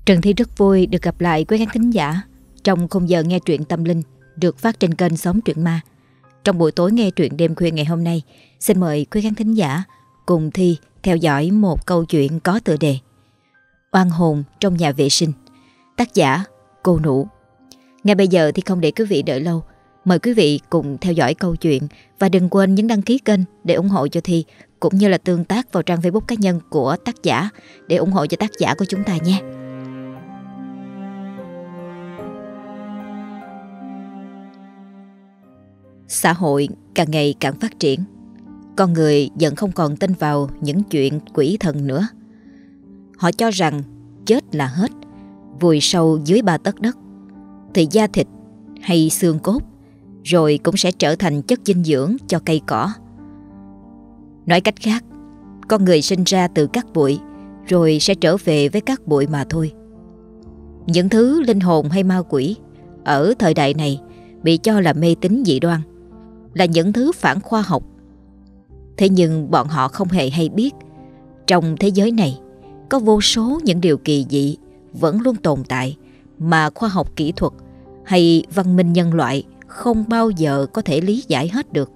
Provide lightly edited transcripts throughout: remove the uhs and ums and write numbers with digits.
Trần Thi rất vui được gặp lại quý khán thính giả trong khung giờ nghe truyện tâm linh được phát trên kênh Xóm Truyện Ma. Trong buổi tối nghe truyện đêm khuya ngày hôm nay, xin mời quý khán thính giả cùng Thi theo dõi một câu chuyện có tựa đề Oan hồn trong nhà vệ sinh, tác giả Cô Nụ. Ngay bây giờ thì không để quý vị đợi lâu, mời quý vị cùng theo dõi câu chuyện và đừng quên nhấn đăng ký kênh để ủng hộ cho Thi, cũng như là tương tác vào trang Facebook cá nhân của tác giả để ủng hộ cho tác giả của chúng ta nhé. Xã hội càng ngày càng phát triển, con người dần không còn tin vào những chuyện quỷ thần nữa. Họ cho rằng chết là hết, vùi sâu dưới 3 tấc đất thì da thịt hay xương cốt rồi cũng sẽ trở thành chất dinh dưỡng cho cây cỏ. Nói cách khác, con người sinh ra từ cát bụi rồi sẽ trở về với cát bụi mà thôi. Những thứ linh hồn hay ma quỷ ở thời đại này bị cho là mê tín dị đoan, là những thứ phản khoa học. Thế nhưng bọn họ không hề hay biết, trong thế giới này có vô số những điều kỳ dị vẫn luôn tồn tại mà khoa học kỹ thuật hay văn minh nhân loại không bao giờ có thể lý giải hết được.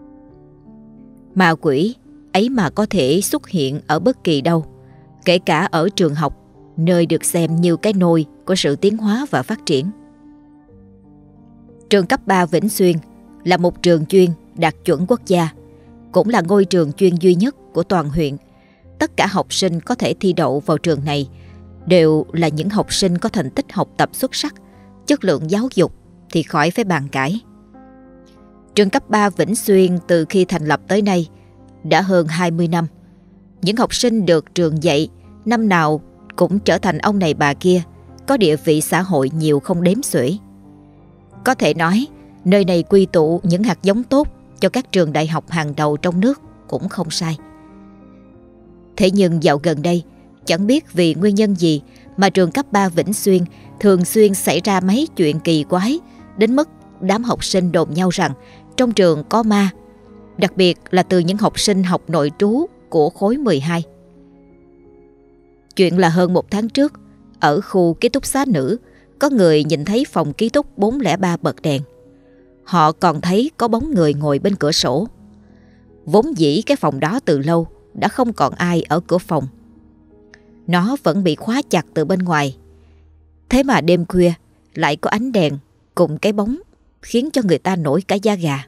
Ma quỷ ấy mà có thể xuất hiện ở bất kỳ đâu, kể cả ở trường học, nơi được xem như cái nôi của sự tiến hóa và phát triển. Trường cấp 3 Vĩnh Xuyên là một trường chuyên đạt chuẩn quốc gia, cũng là ngôi trường chuyên duy nhất của toàn huyện. Tất cả học sinh có thể thi đậu vào trường này đều là những học sinh có thành tích học tập xuất sắc, chất lượng giáo dục thì khỏi phải bàn cãi. Trường cấp 3 Vĩnh Xuyên từ khi thành lập tới nay đã hơn 20 năm. Những học sinh được trường dạy năm nào cũng trở thành ông này bà kia, có địa vị xã hội nhiều không đếm xuể. Có thể nói, nơi này quy tụ những hạt giống tốt cho các trường đại học hàng đầu trong nước cũng không sai. Thế nhưng dạo gần đây, chẳng biết vì nguyên nhân gì mà trường cấp 3 Vĩnh Xuyên thường xuyên xảy ra mấy chuyện kỳ quái, đến mức đám học sinh đồn nhau rằng trong trường có ma, đặc biệt là từ những học sinh học nội trú của khối 12. Chuyện là hơn 1 tháng trước, ở khu ký túc xá nữ, có người nhìn thấy phòng ký túc 403 bật đèn. Họ còn thấy có bóng người ngồi bên cửa sổ. Vốn dĩ cái phòng đó từ lâu đã không còn ai ở cửa phòng. Nó vẫn bị khóa chặt từ bên ngoài. Thế mà đêm khuya lại có ánh đèn cùng cái bóng khiến cho người ta nổi cả da gà.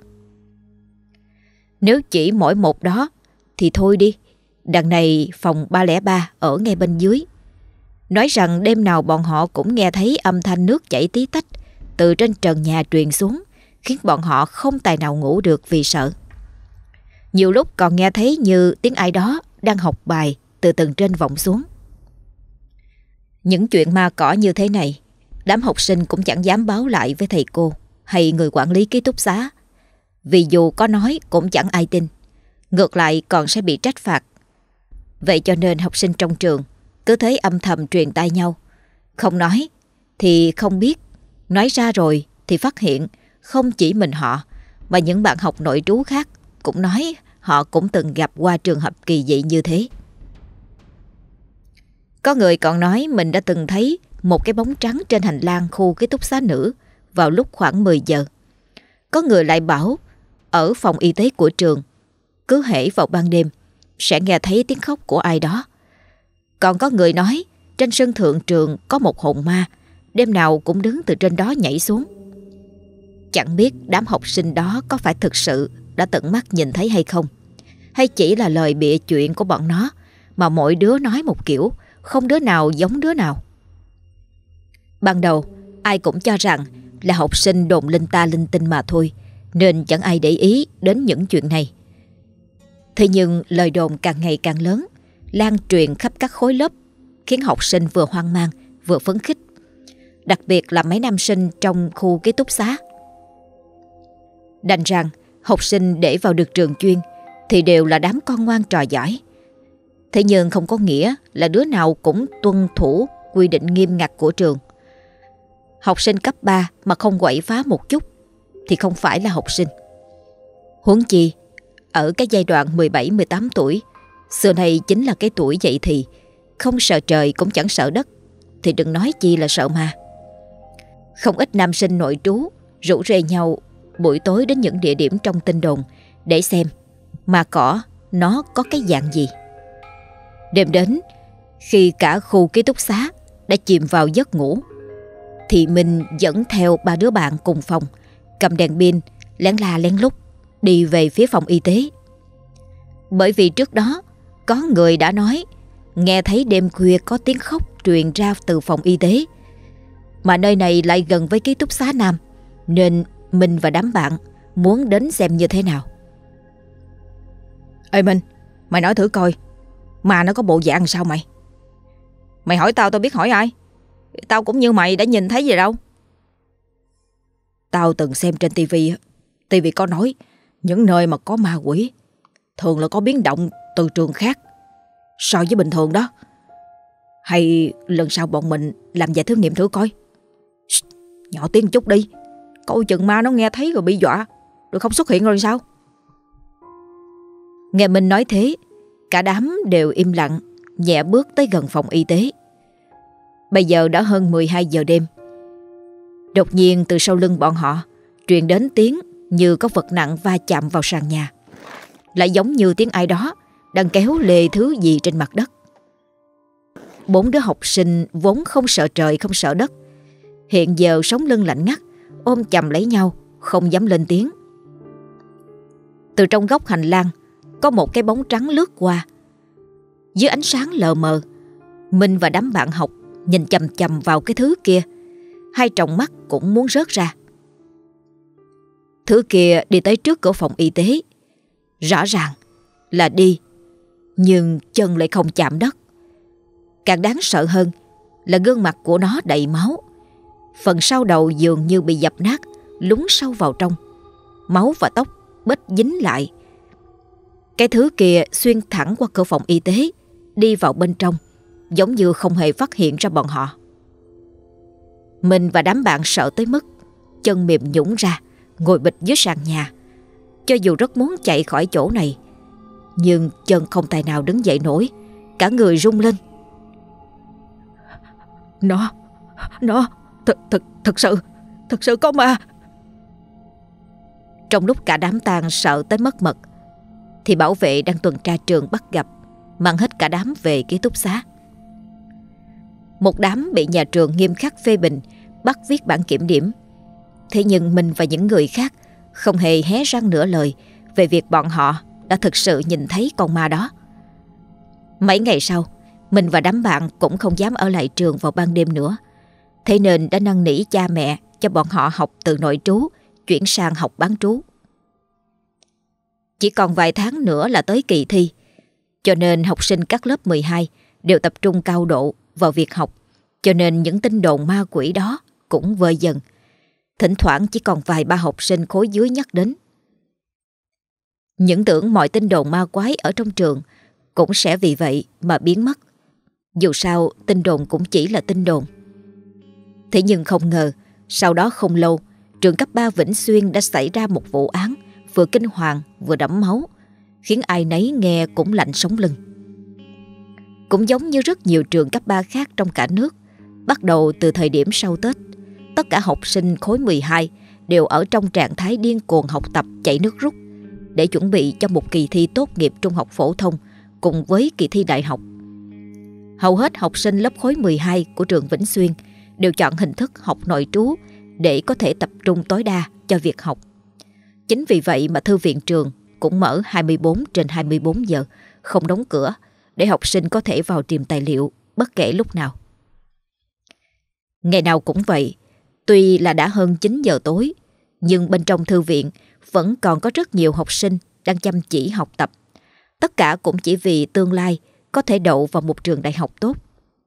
Nếu chỉ mỗi một đó thì thôi đi, đằng này phòng 303 ở ngay bên dưới. Nói rằng đêm nào bọn họ cũng nghe thấy âm thanh nước chảy tí tách từ trên trần nhà truyền xuống, khiến bọn họ không tài nào ngủ được vì sợ. Nhiều lúc còn nghe thấy như tiếng ai đó đang học bài từ tầng trên vọng xuống. Những chuyện ma cỏ như thế này, đám học sinh cũng chẳng dám báo lại với thầy cô hay người quản lý ký túc xá, vì dù có nói cũng chẳng ai tin, ngược lại còn sẽ bị trách phạt. Vậy cho nên học sinh trong trường cứ thấy âm thầm truyền tai nhau, không nói thì không biết, nói ra rồi thì phát hiện không chỉ mình họ mà những bạn học nội trú khác cũng nói họ cũng từng gặp qua trường hợp kỳ dị như thế. Có người còn nói mình đã từng thấy một cái bóng trắng trên hành lang khu ký túc xá nữ vào lúc khoảng 10 giờ. Có người lại bảo ở phòng y tế của trường, cứ hễ vào ban đêm sẽ nghe thấy tiếng khóc của ai đó. Còn có người nói trên sân thượng trường có một hồn ma, đêm nào cũng đứng từ trên đó nhảy xuống. Chẳng biết đám học sinh đó có phải thực sự đã tận mắt nhìn thấy hay không, hay chỉ là lời bịa chuyện của bọn nó mà mỗi đứa nói một kiểu, không đứa nào giống đứa nào. Ban đầu ai cũng cho rằng là học sinh đồn linh ta linh tinh mà thôi, nên chẳng ai để ý đến những chuyện này. Thế nhưng lời đồn càng ngày càng lớn, lan truyền khắp các khối lớp, khiến học sinh vừa hoang mang vừa phấn khích, đặc biệt là mấy nam sinh trong khu ký túc xá. Đành rằng học sinh để vào được trường chuyên thì đều là đám con ngoan trò giỏi. Thế nhưng không có nghĩa là đứa nào cũng tuân thủ quy định nghiêm ngặt của trường. Học sinh cấp 3 mà không quậy phá một chút thì không phải là học sinh. Huống chi, ở cái giai đoạn 17-18 tuổi, xưa này chính là cái tuổi dậy thì, không sợ trời cũng chẳng sợ đất, thì đừng nói chi là sợ ma. Không ít nam sinh nội trú rủ rê nhau buổi tối đến những địa điểm trong tin đồn để xem ma cỏ nó có cái dạng gì. Đêm đến, khi cả khu ký túc xá đã chìm vào giấc ngủ, thì Minh dẫn theo 3 đứa bạn cùng phòng, cầm đèn pin lén la lén lút đi về phía phòng y tế. Bởi vì trước đó có người đã nói nghe thấy đêm khuya có tiếng khóc truyền ra từ phòng y tế, mà nơi này lại gần với ký túc xá nam, nên Minh và đám bạn muốn đến xem như thế nào. Ê Minh, mày nói thử coi, ma nó có bộ dạng sao mày? Mày hỏi tao biết hỏi ai? Tao cũng như mày đã nhìn thấy gì đâu. Tao từng xem trên tivi, tivi có nói những nơi mà có ma quỷ thường là có biến động từ trường khác so với bình thường đó. Hay lần sau bọn mình làm vài thử nghiệm thử coi. Nhỏ tiếng chút đi, coi chừng ma nó nghe thấy rồi bị dọa, rồi không xuất hiện rồi sao? Nghe Minh nói thế, cả đám đều im lặng, nhẹ bước tới gần phòng y tế. Bây giờ đã hơn 12 giờ đêm. Đột nhiên từ sau lưng bọn họ truyền đến tiếng như có vật nặng va chạm vào sàn nhà, lại giống như tiếng ai đó đang kéo lê thứ gì trên mặt đất. 4 đứa học sinh vốn không sợ trời không sợ đất, hiện giờ sống lưng lạnh ngắt, ôm chầm lấy nhau, không dám lên tiếng. Từ trong góc hành lang có một cái bóng trắng lướt qua. Dưới ánh sáng lờ mờ, Minh và đám bạn học nhìn chằm chằm vào cái thứ kia, hai tròng mắt cũng muốn rớt ra. Thứ kia đi tới trước cửa phòng y tế, rõ ràng là đi, nhưng chân lại không chạm đất. Càng đáng sợ hơn là gương mặt của nó đầy máu, phần sau đầu dường như bị dập nát, lún sâu vào trong, máu và tóc bết dính lại. Cái thứ kia xuyên thẳng qua cửa phòng y tế, đi vào bên trong, giống như không hề phát hiện ra bọn họ. Mình và đám bạn sợ tới mức chân mềm nhũn ra, ngồi bịch dưới sàn nhà. Cho dù rất muốn chạy khỏi chỗ này, nhưng chân không tài nào đứng dậy nổi, cả người rung lên. Nó thật sự có ma. Trong lúc cả đám tang sợ tới mất mật, thì bảo vệ đang tuần tra trường bắt gặp, mang hết cả đám về ký túc xá. Một đám bị nhà trường nghiêm khắc phê bình, bắt viết bản kiểm điểm. Thế nhưng mình và những người khác không hề hé răng nửa lời về việc bọn họ đã thực sự nhìn thấy con ma đó. Mấy ngày sau, mình và đám bạn cũng không dám ở lại trường vào ban đêm nữa. Thế nên đã năn nỉ cha mẹ cho bọn họ học từ nội trú chuyển sang học bán trú. Chỉ còn vài tháng nữa là tới kỳ thi, cho nên học sinh các lớp 12 đều tập trung cao độ vào việc học, cho nên những tin đồn ma quỷ đó cũng vơi dần. Thỉnh thoảng chỉ còn vài ba học sinh khối dưới nhắc đến. Những tưởng mọi tin đồn ma quái ở trong trường cũng sẽ vì vậy mà biến mất. Dù sao tin đồn cũng chỉ là tin đồn. Thế nhưng không ngờ, sau đó không lâu, trường cấp 3 Vĩnh Xuyên đã xảy ra một vụ án vừa kinh hoàng vừa đẫm máu, khiến ai nấy nghe cũng lạnh sống lưng. Cũng giống như rất nhiều trường cấp 3 khác trong cả nước, bắt đầu từ thời điểm sau Tết, tất cả học sinh khối 12 đều ở trong trạng thái điên cuồng học tập chạy nước rút để chuẩn bị cho một kỳ thi tốt nghiệp trung học phổ thông cùng với kỳ thi đại học. Hầu hết học sinh lớp khối 12 của trường Vĩnh Xuyên đều chọn hình thức học nội trú để có thể tập trung tối đa cho việc học. Chính vì vậy mà thư viện trường cũng mở 24/24 giờ, không đóng cửa, để học sinh có thể vào tìm tài liệu bất kể lúc nào. Ngày nào cũng vậy, tuy là đã hơn 9 giờ tối, nhưng bên trong thư viện vẫn còn có rất nhiều học sinh đang chăm chỉ học tập. Tất cả cũng chỉ vì tương lai có thể đậu vào một trường đại học tốt.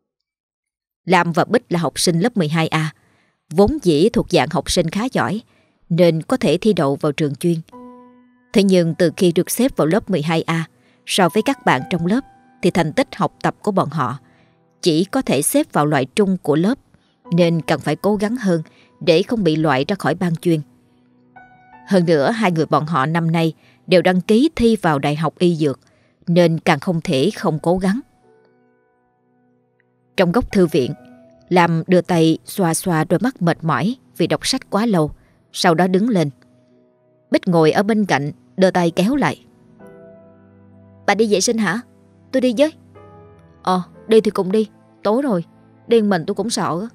Lam và Bích là học sinh lớp 12A, vốn dĩ thuộc dạng học sinh khá giỏi, nên có thể thi đậu vào trường chuyên. Thế nhưng từ khi được xếp vào lớp 12A, so với các bạn trong lớp, thì thành tích học tập của bọn họ chỉ có thể xếp vào loại trung của lớp, nên cần phải cố gắng hơn để không bị loại ra khỏi ban chuyên. Hơn nữa, hai người bọn họ năm nay đều đăng ký thi vào Đại học Y Dược, nên càng không thể không cố gắng. Trong góc thư viện, Lam đưa tay xoa xoa đôi mắt mệt mỏi vì đọc sách quá lâu, sau đó đứng lên. Bích ngồi ở bên cạnh, đưa tay kéo lại. Bà đi vệ sinh hả? Tôi đi với. Đi thì cùng đi, tối rồi, đi mình tôi cũng sợ.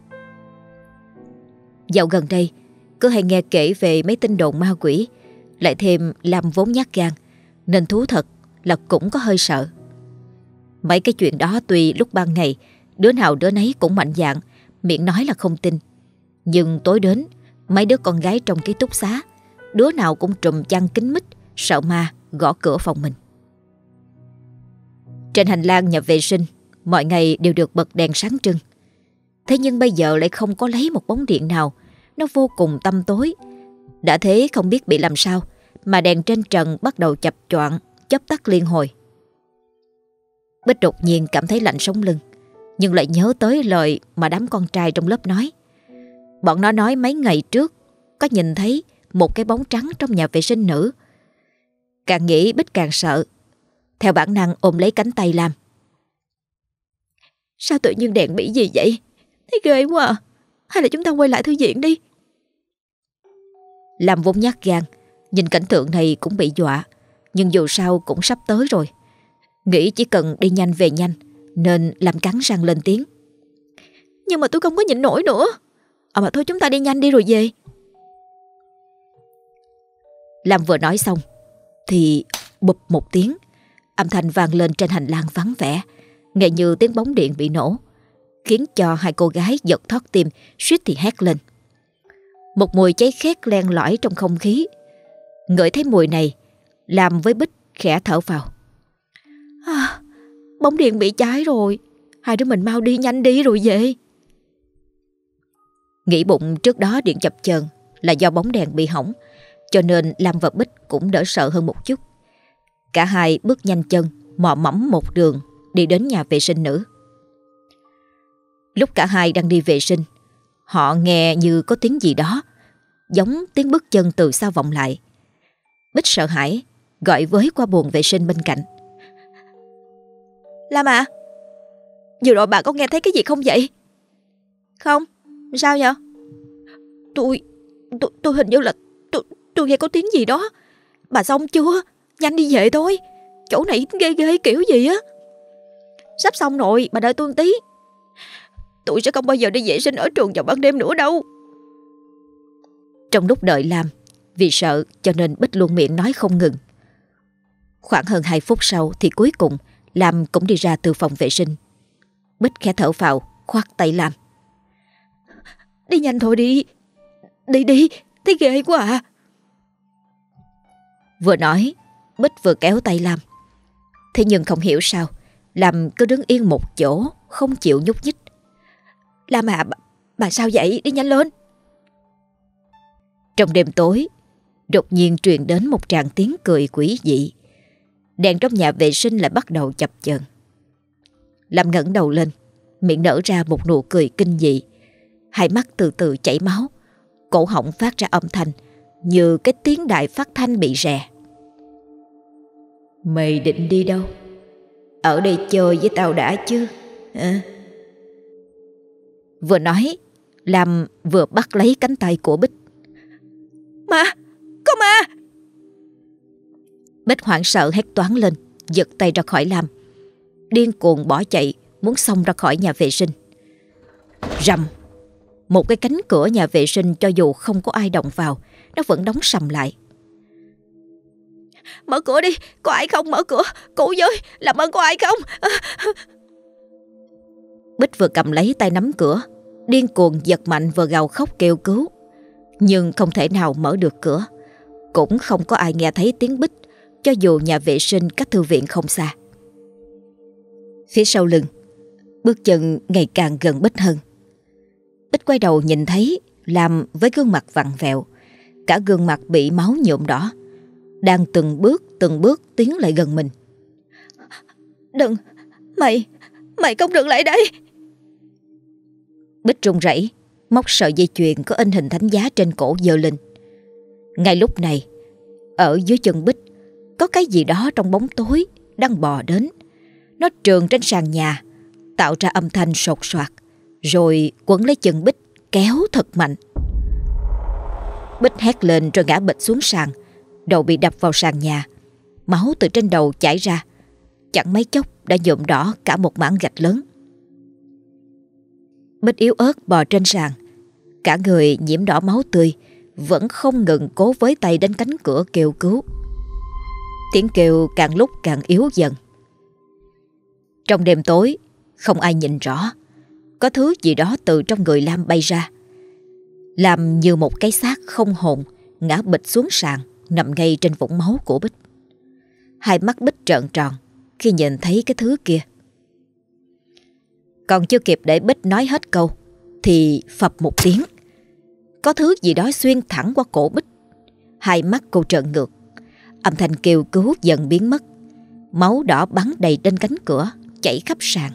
Dạo gần đây cứ hay nghe kể về mấy tin đồn ma quỷ, lại thêm Lam vốn nhát gan nên thú thật là cũng có hơi sợ. Mấy cái chuyện đó tuy lúc ban ngày đứa nào đứa nấy cũng mạnh dạn, miệng nói là không tin, nhưng tối đến mấy đứa con gái trong ký túc xá đứa nào cũng trùm chăn kín mít, sợ ma, gõ cửa phòng mình. Trên hành lang nhà vệ sinh mọi ngày đều được bật đèn sáng trưng. Thế nhưng bây giờ lại không có lấy một bóng điện nào, nó vô cùng tăm tối. Đã thế không biết bị làm sao mà đèn trên trần bắt đầu chập choạng, chớp tắt liên hồi. Bích đột nhiên cảm thấy lạnh sống lưng, nhưng lại nhớ tới lời mà đám con trai trong lớp nói. Bọn nó nói mấy ngày trước có nhìn thấy một cái bóng trắng trong nhà vệ sinh nữ. Càng nghĩ Bích càng sợ, theo bản năng ôm lấy cánh tay Lam. Sao tự nhiên đèn bị gì vậy? Thấy ghê quá à. Hay là chúng ta quay lại thư viện đi? Lam vốn nhát gan, nhìn cảnh tượng này cũng bị dọa, nhưng dù sao cũng sắp tới rồi. Nghĩ chỉ cần đi nhanh về nhanh, nên Lam cắn răng lên tiếng. Nhưng mà tôi không có nhịn nổi nữa. Mà thôi chúng ta đi nhanh đi rồi về. Lam vừa nói xong thì bụp một tiếng, âm thanh vang lên trên hành lang vắng vẻ, nghe như tiếng bóng điện bị nổ, khiến cho hai cô gái giật thót tim, suýt thì hét lên. Một mùi cháy khét len lỏi trong không khí. Ngửi thấy mùi này, Lam với Bích khẽ thở vào. Bóng điện bị cháy rồi, hai đứa mình mau đi nhanh đi rồi về. Nghĩ bụng trước đó điện chập chờn là do bóng đèn bị hỏng, cho nên Lam và Bích cũng đỡ sợ hơn một chút. Cả hai bước nhanh chân, mò mẫm một đường đi đến nhà vệ sinh nữ. Lúc cả hai đang đi vệ sinh, họ nghe như có tiếng gì đó, giống tiếng bước chân từ sau vọng lại. Bích sợ hãi, gọi với qua bồn vệ sinh bên cạnh. Lam à, vừa rồi bà có nghe thấy cái gì không vậy? Không, sao vậy? Tôi hình như là tôi nghe có tiếng gì đó. Bà xong chưa? Nhanh đi về thôi. Chỗ này ghê ghê kiểu gì á. Sắp xong rồi, bà đợi tôi một tí. Tôi sẽ không bao giờ đi vệ sinh ở trường vào ban đêm nữa đâu. Trong lúc đợi Lam, vì sợ cho nên Bích luôn miệng nói không ngừng. Khoảng hơn 2 phút sau thì cuối cùng Lam cũng đi ra từ phòng vệ sinh. Bích khẽ thở phào, khoát tay Lam. Đi nhanh thôi đi. Đi, thấy ghê quá à. Vừa nói, Bích vừa kéo tay Lam. Thế nhưng không hiểu sao Lam cứ đứng yên một chỗ, không chịu nhúc nhích. Lam à, bà sao vậy? Đi nhanh lên. Trong đêm tối, đột nhiên truyền đến một tràng tiếng cười quỷ dị. Đèn trong nhà vệ sinh lại bắt đầu chập chờn. Lam ngẩng đầu lên, miệng nở ra một nụ cười kinh dị. Hai mắt từ từ chảy máu, cổ họng phát ra âm thanh như cái tiếng đài phát thanh bị rè. Mày định đi đâu? Ở đây chơi với tao đã chứ? Vừa nói, Lam vừa bắt lấy cánh tay của Bích. Ma! Có ma! Bích hoảng sợ hét toáng lên, giật tay ra khỏi Lam, điên cuồng bỏ chạy, muốn xông ra khỏi nhà vệ sinh. Rầm! Một cái cánh cửa nhà vệ sinh cho dù không có ai động vào, nó vẫn đóng sầm lại. Mở cửa đi, có ai không? Mở cửa, cụ với, làm ơn có ai không? Bích vừa cầm lấy tay nắm cửa, điên cuồng giật mạnh vừa gào khóc kêu cứu, nhưng không thể nào mở được cửa. Cũng không có ai nghe thấy tiếng Bích, cho dù nhà vệ sinh cách thư viện không xa. Phía sau lưng, bước chân ngày càng gần Bích hơn. Bích quay đầu nhìn thấy Lam với gương mặt vặn vẹo, cả gương mặt bị máu nhuộm đỏ, đang từng bước tiến lại gần mình. Đừng, mày không được lại đây. Bích run rẩy, móc sợi dây chuyền có in hình thánh giá trên cổ giơ lên. Ngay lúc này, ở dưới chân Bích có cái gì đó trong bóng tối đang bò đến. Nó trườn trên sàn nhà, tạo ra âm thanh sột soạt, rồi quấn lấy chân Bích kéo thật mạnh. Bích hét lên rồi ngã bịch xuống sàn, đầu bị đập vào sàn nhà. Máu từ trên đầu chảy ra, chẳng mấy chốc đã nhuộm đỏ cả một mảng gạch lớn. Bích yếu ớt bò trên sàn, cả người nhiễm đỏ máu tươi, vẫn không ngừng cố với tay đến cánh cửa kêu cứu. Tiếng kêu càng lúc càng yếu dần. Trong đêm tối, không ai nhìn rõ, có thứ gì đó từ trong người Lam bay ra. Lam như một cái xác không hồn ngã bịch xuống sàn, nằm ngay trên vũng máu của Bích. Hai mắt Bích trợn tròn khi nhìn thấy cái thứ kia. Còn chưa kịp để Bích nói hết câu thì phập một tiếng, có thứ gì đó xuyên thẳng qua cổ Bích. Hai mắt cô trợn ngược, âm thanh kêu cứu dần biến mất. Máu đỏ bắn đầy trên cánh cửa, chảy khắp sàn.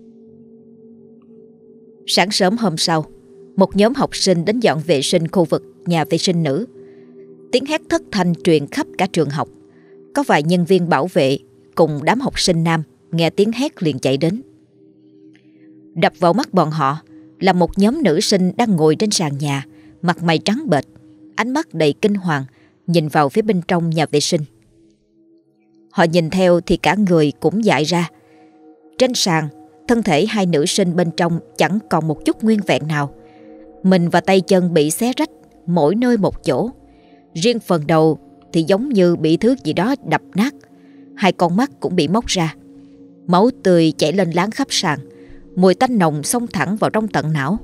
Sáng sớm hôm sau, một nhóm học sinh đến dọn vệ sinh khu vực nhà vệ sinh nữ. Tiếng hét thất thanh truyền khắp cả trường học. Có vài nhân viên bảo vệ cùng đám học sinh nam nghe tiếng hét liền chạy đến. Đập vào mắt bọn họ là một nhóm nữ sinh đang ngồi trên sàn nhà, mặt mày trắng bệch, ánh mắt đầy kinh hoàng, nhìn vào phía bên trong nhà vệ sinh. Họ nhìn theo thì cả người cũng dại ra. Trên sàn, thân thể hai nữ sinh bên trong chẳng còn một chút nguyên vẹn nào. Mình và tay chân bị xé rách, mỗi nơi một chỗ. Riêng phần đầu thì giống như bị thứ gì đó đập nát. Hai con mắt cũng bị móc ra. Máu tươi chảy lên láng khắp sàn, mùi tanh nồng xông thẳng vào trong tận não.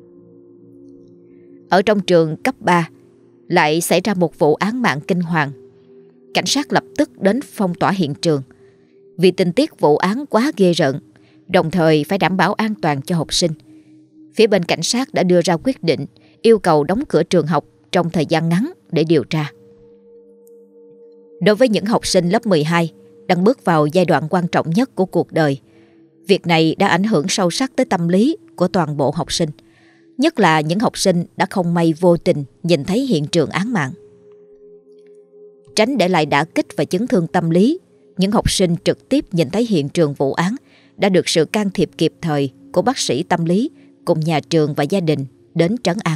Ở trong trường cấp 3 lại xảy ra một vụ án mạng kinh hoàng. Cảnh sát lập tức đến phong tỏa hiện trường. Vì tình tiết vụ án quá ghê rợn, đồng thời phải đảm bảo an toàn cho học sinh, phía bên cảnh sát đã đưa ra quyết định yêu cầu đóng cửa trường học trong thời gian ngắn để điều tra. Đối với những học sinh lớp 12 đang bước vào giai đoạn quan trọng nhất của cuộc đời, việc này đã ảnh hưởng sâu sắc tới tâm lý của toàn bộ học sinh, nhất là những học sinh đã không may vô tình nhìn thấy hiện trường án mạng. Tránh để lại đả kích và chấn thương tâm lý, những học sinh trực tiếp nhìn thấy hiện trường vụ án đã được sự can thiệp kịp thời của bác sĩ tâm lý cùng nhà trường và gia đình đến trấn an.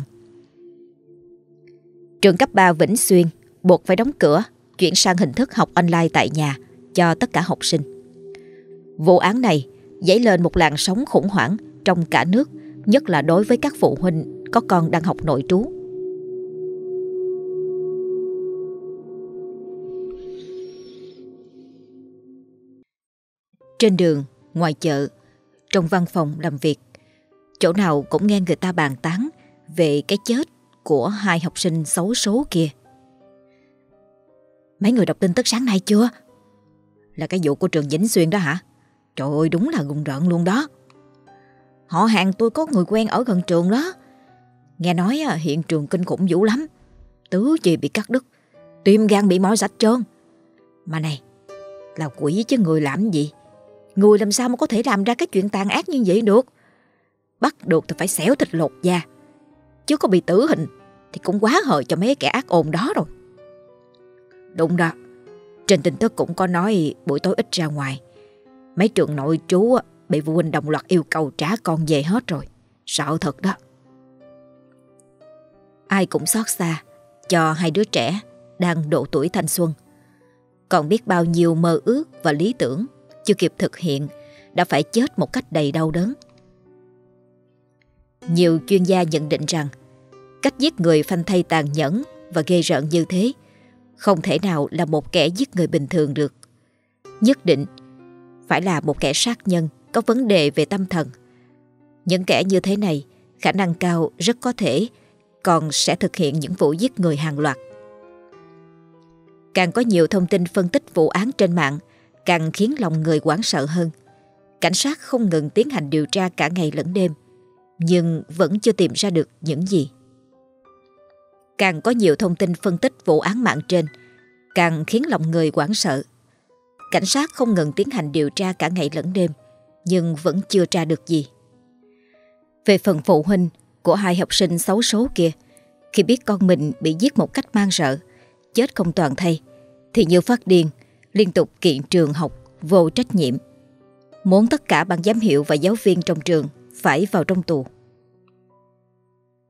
Trường cấp 3 Vĩnh Xuyên buộc phải đóng cửa, chuyển sang hình thức học online tại nhà cho tất cả học sinh. Vụ án này dấy lên một làn sóng khủng hoảng trong cả nước, nhất là đối với các phụ huynh có con đang học nội trú. Trên đường, ngoài chợ, trong văn phòng làm việc, chỗ nào cũng nghe người ta bàn tán về cái chết của hai học sinh xấu số kia. Mấy người đọc tin tức sáng nay chưa? Là cái vụ của trường Vĩnh Xuyên đó hả? Trời ơi, đúng là rùng rợn luôn đó. Họ hàng tôi có người quen ở gần trường đó. Nghe nói hiện trường kinh khủng dữ lắm. Tứ chi bị cắt đứt, tim gan bị moi sạch trơn. Mà này, là quỷ chứ người làm gì? Người làm sao mà có thể làm ra cái chuyện tàn ác như vậy được? Bắt được thì phải xẻo thịt lột da, chứ có bị tử hình thì cũng quá hời cho mấy kẻ ác ôn đó rồi. Đúng đó, trên tin tức cũng có nói buổi tối ít ra ngoài, mấy trường nội trú bị phụ huynh đồng loạt yêu cầu trả con về hết rồi. Sợ thật đó. Ai cũng xót xa cho hai đứa trẻ đang độ tuổi thanh xuân. Còn biết bao nhiêu mơ ước và lý tưởng chưa kịp thực hiện đã phải chết một cách đầy đau đớn. Nhiều chuyên gia nhận định rằng cách giết người phanh thây tàn nhẫn và ghê rợn như thế không thể nào là một kẻ giết người bình thường được. Nhất định phải là một kẻ sát nhân có vấn đề về tâm thần. Những kẻ như thế này khả năng cao rất có thể còn sẽ thực hiện những vụ giết người hàng loạt. Càng có nhiều thông tin phân tích vụ án trên mạng càng khiến lòng người hoảng sợ hơn. Cảnh sát không ngừng tiến hành điều tra cả ngày lẫn đêm, nhưng vẫn chưa tìm ra được những gì. Càng có nhiều thông tin phân tích vụ án mạng trên càng khiến lòng người hoảng sợ. Cảnh sát không ngừng tiến hành điều tra cả ngày lẫn đêm, nhưng vẫn chưa tra được gì. Về phần phụ huynh của hai học sinh xấu số kia, khi biết con mình bị giết một cách man rợ, chết không toàn thây, thì như phát điên, liên tục kiện trường học vô trách nhiệm, muốn tất cả ban giám hiệu và giáo viên trong trường phải vào trong tù.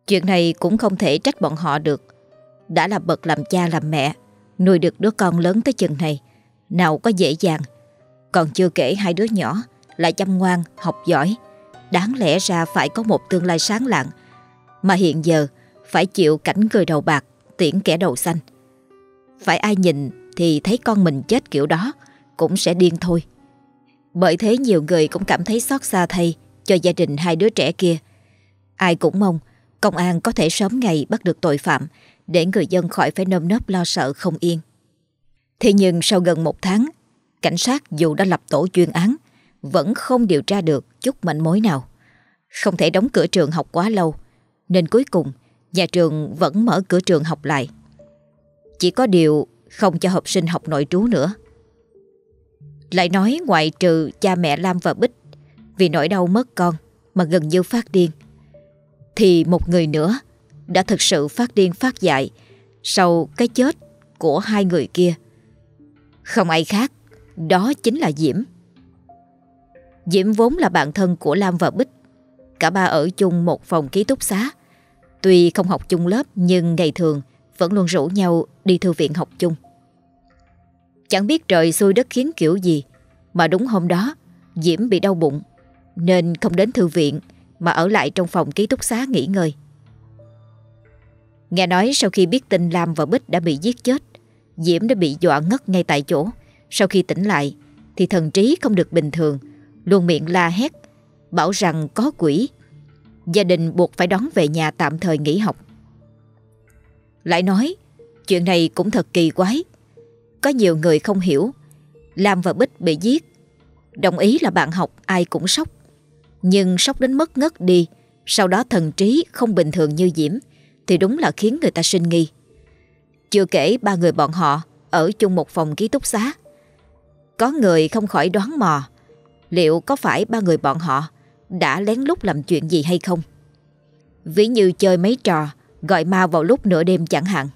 Chuyện này cũng không thể trách bọn họ được. Đã là bậc làm cha làm mẹ, nuôi được đứa con lớn tới chừng này nào có dễ dàng. Còn chưa kể hai đứa nhỏ lại chăm ngoan, học giỏi, đáng lẽ ra phải có một tương lai sáng lạng, mà hiện giờ phải chịu cảnh người đầu bạc tiễn kẻ đầu xanh. Phải ai nhìn thì thấy con mình chết kiểu đó cũng sẽ điên thôi. Bởi thế nhiều người cũng cảm thấy xót xa thay cho gia đình hai đứa trẻ kia. Ai cũng mong công an có thể sớm ngày bắt được tội phạm để người dân khỏi phải nơm nớp lo sợ không yên. Thế nhưng sau gần 1 tháng, cảnh sát dù đã lập tổ chuyên án vẫn không điều tra được chút manh mối nào. Không thể đóng cửa trường học quá lâu, nên cuối cùng nhà trường vẫn mở cửa trường học lại. Chỉ có điều không cho học sinh học nội trú nữa. Lại nói ngoại trừ cha mẹ Lam và Bích vì nỗi đau mất con mà gần như phát điên, thì một người nữa đã thực sự phát điên phát dại sau cái chết của hai người kia. Không ai khác, đó chính là Diễm. Diễm vốn là bạn thân của Lam và Bích. Cả ba ở chung một phòng ký túc xá. Tuy không học chung lớp nhưng ngày thường vẫn luôn rủ nhau đi thư viện học chung. Chẳng biết trời xui đất khiến kiểu gì mà đúng hôm đó Diễm bị đau bụng nên không đến thư viện mà ở lại trong phòng ký túc xá nghỉ ngơi. Nghe nói sau khi biết tin Lam và Bích đã bị giết chết, Diễm đã bị dọa ngất ngay tại chỗ. Sau khi tỉnh lại thì thần trí không được bình thường, luôn miệng la hét, bảo rằng có quỷ. Gia đình buộc phải đón về nhà tạm thời nghỉ học. Lại nói chuyện này cũng thật kỳ quái. Có nhiều người không hiểu, Lam và Bích bị giết, đồng ý là bạn học ai cũng sốc, nhưng sốc đến mức ngất đi, sau đó thần trí không bình thường như Diễm thì đúng là khiến người ta sinh nghi. Chưa kể ba người bọn họ ở chung một phòng ký túc xá. Có người không khỏi đoán mò liệu có phải ba người bọn họ đã lén lút làm chuyện gì hay không. Ví như chơi mấy trò gọi ma vào lúc nửa đêm chẳng hạn.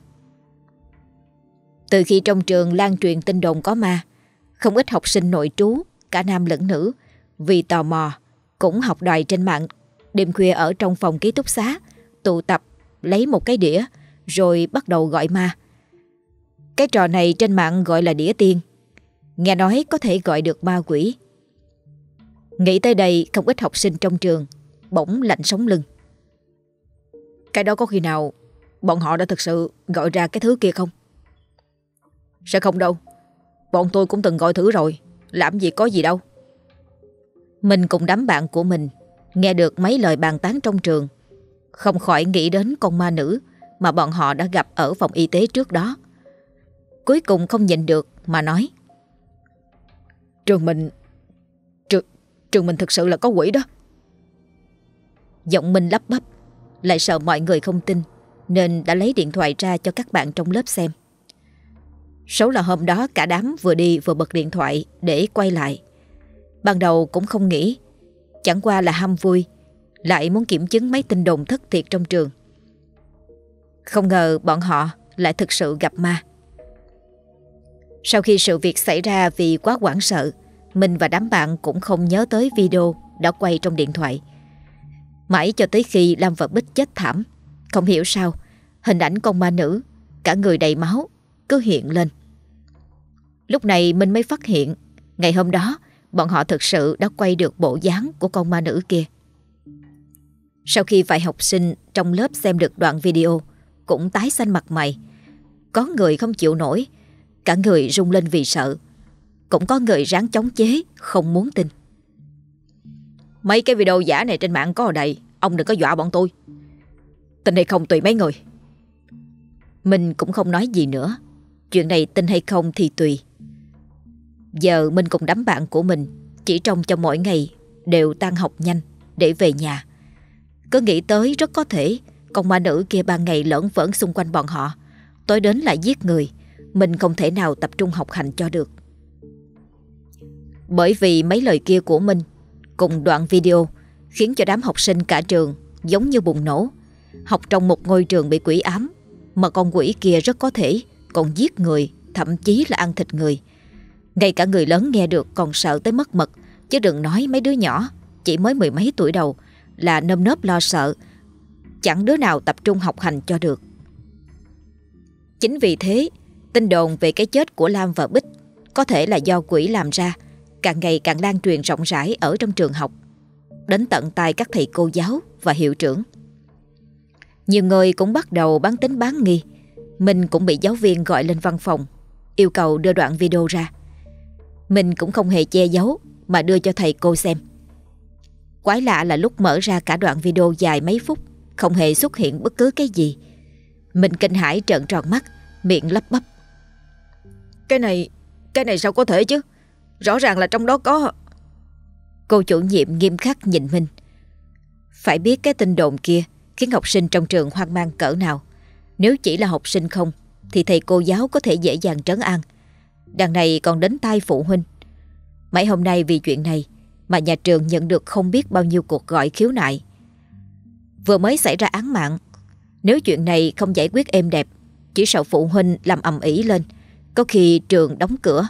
Từ khi trong trường lan truyền tin đồn có ma, không ít học sinh nội trú, cả nam lẫn nữ, vì tò mò cũng học đòi trên mạng, đêm khuya ở trong phòng ký túc xá tụ tập lấy một cái đĩa rồi bắt đầu gọi ma. Cái trò này trên mạng gọi là đĩa tiên, nghe nói có thể gọi được ma quỷ. Nghĩ tới đây không ít học sinh trong trường bỗng lạnh sống lưng. Cái đó có khi nào bọn họ đã thực sự gọi ra cái thứ kia không? Sẽ không đâu, bọn tôi cũng từng gọi thử rồi, làm gì có gì đâu. Mình cùng đám bạn của mình nghe được mấy lời bàn tán trong trường, không khỏi nghĩ đến con ma nữ mà bọn họ đã gặp ở phòng y tế trước đó. Cuối cùng không nhịn được mà nói: Trường mình thực sự là có quỷ đó. Giọng mình lắp bắp, lại sợ mọi người không tin nên đã lấy điện thoại ra cho các bạn trong lớp xem. Số là hôm đó cả đám vừa đi vừa bật điện thoại để quay lại. Ban đầu cũng không nghĩ, chẳng qua là ham vui, lại muốn kiểm chứng mấy tin đồn thất thiệt trong trường. Không ngờ bọn họ lại thực sự gặp ma. Sau khi sự việc xảy ra vì quá hoảng sợ, mình và đám bạn cũng không nhớ tới video đã quay trong điện thoại. Mãi cho tới khi Lam và Bích chết thảm, không hiểu sao hình ảnh con ma nữ, cả người đầy máu, cứ hiện lên. Lúc này mình mới phát hiện ngày hôm đó bọn họ thực sự đã quay được bộ dáng của con ma nữ kia. Sau khi vài học sinh trong lớp xem được đoạn video cũng tái xanh mặt mày. Có người không chịu nổi, cả người rung lên vì sợ. Cũng có người ráng chống chế, không muốn tin. Mấy cái video giả này trên mạng có ở đây, ông đừng có dọa bọn tôi. Tin hay không tùy mấy người. Mình cũng không nói gì nữa. Chuyện này tin hay không thì tùy. Giờ mình cùng đám bạn của mình chỉ trông cho mỗi ngày đều tan học nhanh để về nhà. Cứ nghĩ tới rất có thể con ma nữ kia ban ngày lởn vởn xung quanh bọn họ, tối đến lại giết người. Mình không thể nào tập trung học hành cho được. Bởi vì mấy lời kia của mình cùng đoạn video khiến cho đám học sinh cả trường giống như bùng nổ. Học trong một ngôi trường bị quỷ ám, mà con quỷ kia rất có thể còn giết người, thậm chí là ăn thịt người. Ngay cả người lớn nghe được còn sợ tới mất mật, chứ đừng nói mấy đứa nhỏ chỉ mới 10 mấy tuổi đầu là nơm nớp lo sợ. chẳng đứa nào tập trung học hành cho được. Chính vì thế, tin đồn về cái chết của Lam và Bích có thể là do quỷ làm ra càng ngày càng lan truyền rộng rãi ở trong trường học, đến tận tai các thầy cô giáo và hiệu trưởng. Nhiều người cũng bắt đầu bán tín bán nghi. Mình cũng bị giáo viên gọi lên văn phòng, yêu cầu đưa đoạn video ra. Mình cũng không hề che giấu mà đưa cho thầy cô xem. Quái lạ là lúc mở ra cả đoạn video dài mấy phút, không hề xuất hiện bất cứ cái gì. Mình kinh hãi trợn tròn mắt, miệng lắp bắp: Cái này sao có thể chứ? Rõ ràng là trong đó có... Cô chủ nhiệm nghiêm khắc nhìn mình. Phải biết cái tin đồn kia khiến học sinh trong trường hoang mang cỡ nào. Nếu chỉ là học sinh không thì thầy cô giáo có thể dễ dàng trấn an. Đằng này còn đến tai phụ huynh. Mấy hôm nay vì chuyện này mà nhà trường nhận được không biết bao nhiêu cuộc gọi khiếu nại. Vừa mới xảy ra án mạng, nếu chuyện này không giải quyết êm đẹp, chỉ sợ phụ huynh làm ầm ĩ lên, có khi trường đóng cửa.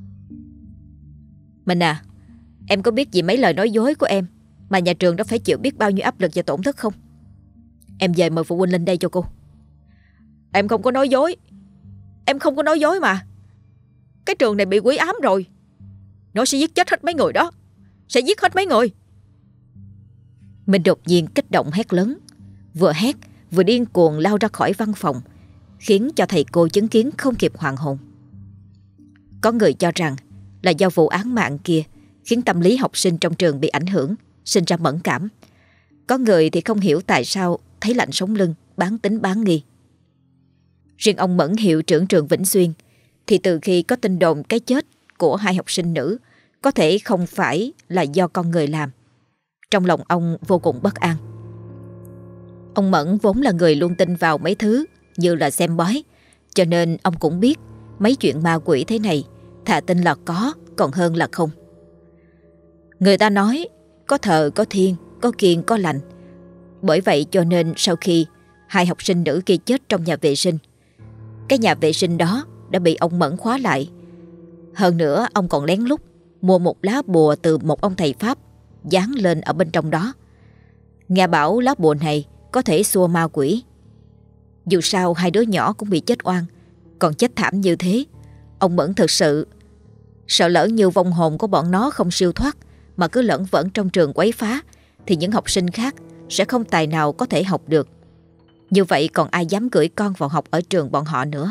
Mình à, em có biết gì mấy lời nói dối của em mà nhà trường đã phải chịu biết bao nhiêu áp lực và tổn thất không? Em về mời phụ huynh lên đây cho cô. Em không có nói dối. Em không có nói dối mà. Cái trường này bị quỷ ám rồi. Nó sẽ giết chết hết mấy người đó. Sẽ giết hết mấy người. Mình đột nhiên kích động hét lớn. Vừa hét vừa điên cuồng lao ra khỏi văn phòng, khiến cho thầy cô chứng kiến không kịp hoàn hồn. Có người cho rằng là do vụ án mạng kia khiến tâm lý học sinh trong trường bị ảnh hưởng, sinh ra mẫn cảm. Có người thì không hiểu tại sao thấy lạnh sống lưng, bán tín bán nghi. Riêng ông Mẫn, hiệu trưởng trường Vĩnh Xuyên, thì từ khi có tin đồn cái chết của 2 học sinh nữ có thể không phải là do con người làm, trong lòng ông vô cùng bất an. Ông Mẫn vốn là người luôn tin vào mấy thứ như là xem bói, cho nên ông cũng biết mấy chuyện ma quỷ thế này thà tin là có còn hơn là không. Người ta nói có thờ có thiên, có kiêng có lành. Bởi vậy cho nên sau khi 2 học sinh nữ kia chết trong nhà vệ sinh, cái nhà vệ sinh đó đã bị ông Mẫn khóa lại. Hơn nữa ông còn lén lút mua một lá bùa từ một ông thầy Pháp dán lên ở bên trong đó. Nghe bảo lá bùa này có thể xua ma quỷ. Dù sao 2 đứa nhỏ cũng bị chết oan, còn chết thảm như thế, ông Mẫn thực sự sợ lỡ như vong hồn của bọn nó không siêu thoát mà cứ lẫn vẩn trong trường quấy phá, thì những học sinh khác sẽ không tài nào có thể học được. Như vậy còn ai dám gửi con vào học ở trường bọn họ nữa.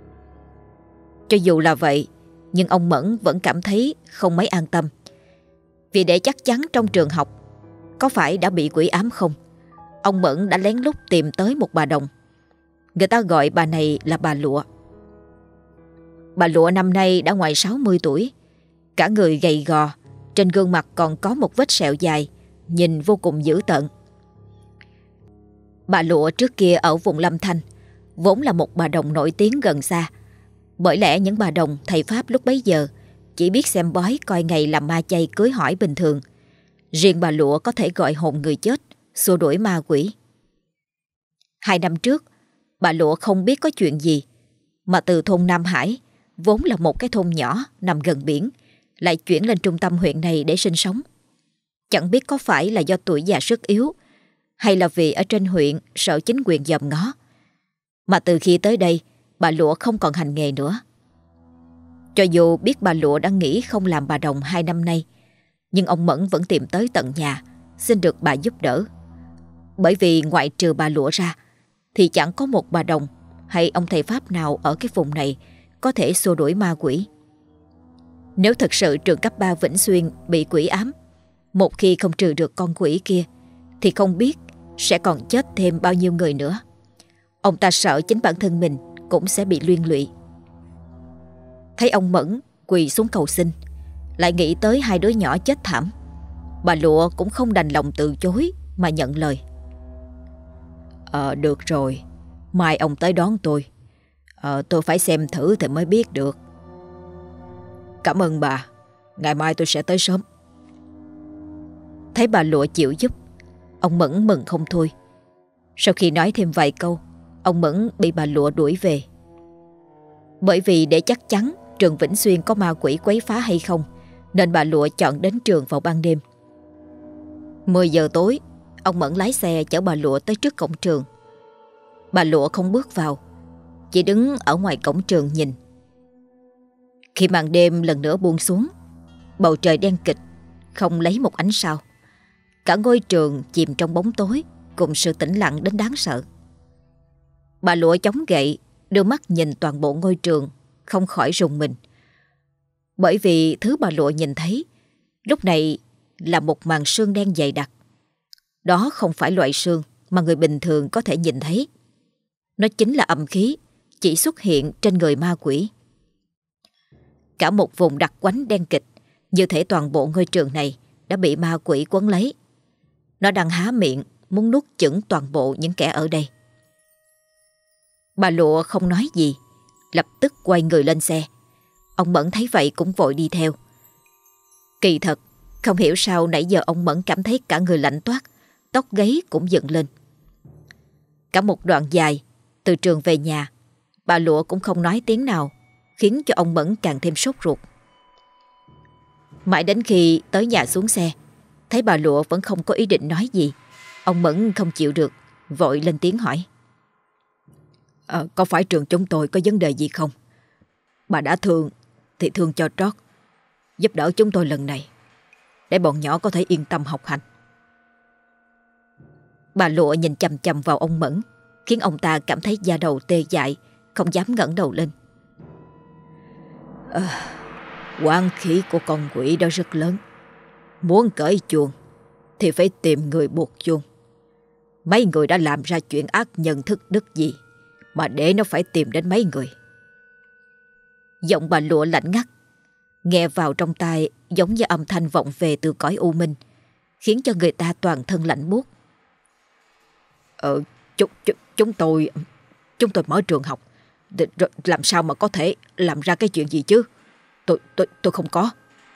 Cho dù là vậy, nhưng ông Mẫn vẫn cảm thấy không mấy an tâm. Vì để chắc chắn trong trường học có phải đã bị quỷ ám không, ông Mẫn đã lén lút tìm tới một bà đồng. Người ta gọi bà này là bà Lụa. Bà Lụa năm nay đã ngoài 60 tuổi, cả người gầy gò, trên gương mặt còn có một vết sẹo dài, nhìn vô cùng dữ tợn. Bà Lụa trước kia ở vùng Lâm Thanh, vốn là một bà đồng nổi tiếng gần xa. Bởi lẽ những bà đồng thầy Pháp lúc bấy giờ chỉ biết xem bói coi ngày làm ma chay cưới hỏi bình thường. Riêng bà Lụa có thể gọi hồn người chết, xua đuổi ma quỷ. 2 năm trước, bà Lụa không biết có chuyện gì mà từ thôn Nam Hải, vốn là một cái thôn nhỏ nằm gần biển, lại chuyển lên trung tâm huyện này để sinh sống. Chẳng biết có phải là do tuổi già sức yếu, hay là vì ở trên huyện sợ chính quyền dòm ngó, mà từ khi tới đây bà Lụa không còn hành nghề nữa. Cho dù biết bà Lụa đã nghỉ không làm bà đồng 2 năm nay, nhưng ông Mẫn vẫn tìm tới tận nhà xin được bà giúp đỡ. Bởi vì ngoại trừ bà Lụa ra thì chẳng có một bà đồng hay ông thầy Pháp nào ở cái vùng này có thể xua đuổi ma quỷ. Nếu thật sự trường cấp 3 Vĩnh Xuyên bị quỷ ám, một khi không trừ được con quỷ kia thì không biết sẽ còn chết thêm bao nhiêu người nữa. Ông ta sợ chính bản thân mình cũng sẽ bị liên lụy. Thấy ông Mẫn quỳ xuống cầu xin, lại nghĩ tới 2 đứa nhỏ chết thảm, bà Lụa cũng không đành lòng từ chối mà nhận lời. Được rồi, mai ông tới đón tôi. Tôi phải xem thử thì mới biết được. Cảm ơn bà, ngày mai tôi sẽ tới sớm. Thấy bà Lụa chịu giúp, ông Mẫn mừng không thôi. Sau khi nói thêm vài câu, ông Mẫn bị bà Lụa đuổi về. Bởi vì để chắc chắn trường Vĩnh Xuyên có ma quỷ quấy phá hay không, nên bà Lụa chọn đến trường vào ban đêm. 10 giờ tối, Ông Mẫn lái xe chở bà Lụa tới trước cổng trường. Bà Lụa không bước vào, chỉ đứng ở ngoài cổng trường nhìn. Khi màn đêm lần nữa buông xuống, bầu trời đen kịt, không lấy một ánh sao. Cả ngôi trường chìm trong bóng tối cùng sự tĩnh lặng đến đáng sợ. Bà Lụa chống gậy, đưa mắt nhìn toàn bộ ngôi trường, không khỏi rùng mình. Bởi vì thứ bà Lụa nhìn thấy lúc này là một màn sương đen dày đặc. Đó không phải loại sương mà người bình thường có thể nhìn thấy. Nó chính là âm khí chỉ xuất hiện trên người ma quỷ. Cả một vùng đặc quánh đen kịch, như thể toàn bộ ngôi trường này đã bị ma quỷ quấn lấy. Nó đang há miệng muốn nuốt chửng toàn bộ những kẻ ở đây. Bà Lụa không nói gì, lập tức quay người lên xe. Ông Mẫn thấy vậy cũng vội đi theo. Kỳ thật, không hiểu sao nãy giờ ông Mẫn cảm thấy cả người lạnh toát, tóc gáy cũng dựng lên. Cả một đoạn dài, từ trường về nhà, bà Lụa cũng không nói tiếng nào, khiến cho ông Mẫn càng thêm sốt ruột. Mãi đến khi tới nhà xuống xe, thấy bà Lụa vẫn không có ý định nói gì, ông Mẫn không chịu được, vội lên tiếng hỏi. Có phải trường chúng tôi có vấn đề gì không? Bà đã thương thì thương cho trót, giúp đỡ chúng tôi lần này, để bọn nhỏ có thể yên tâm học hành. Bà Lụa nhìn chằm chằm vào ông Mẫn, khiến ông ta cảm thấy da đầu tê dại, không dám ngẩng đầu lên. Oán khí của con quỷ đó rất lớn. Muốn cởi chuồng thì phải tìm người buộc chuông. Mấy người đã làm ra chuyện ác nhân thức đức gì mà để nó phải tìm đến mấy người? Giọng bà Lụa lạnh ngắt, nghe vào trong tai giống như âm thanh vọng về từ cõi u minh, khiến cho người ta toàn thân lạnh buốt. Chúng tôi mở trường học, làm sao mà có thể làm ra cái chuyện gì chứ? Tôi không có.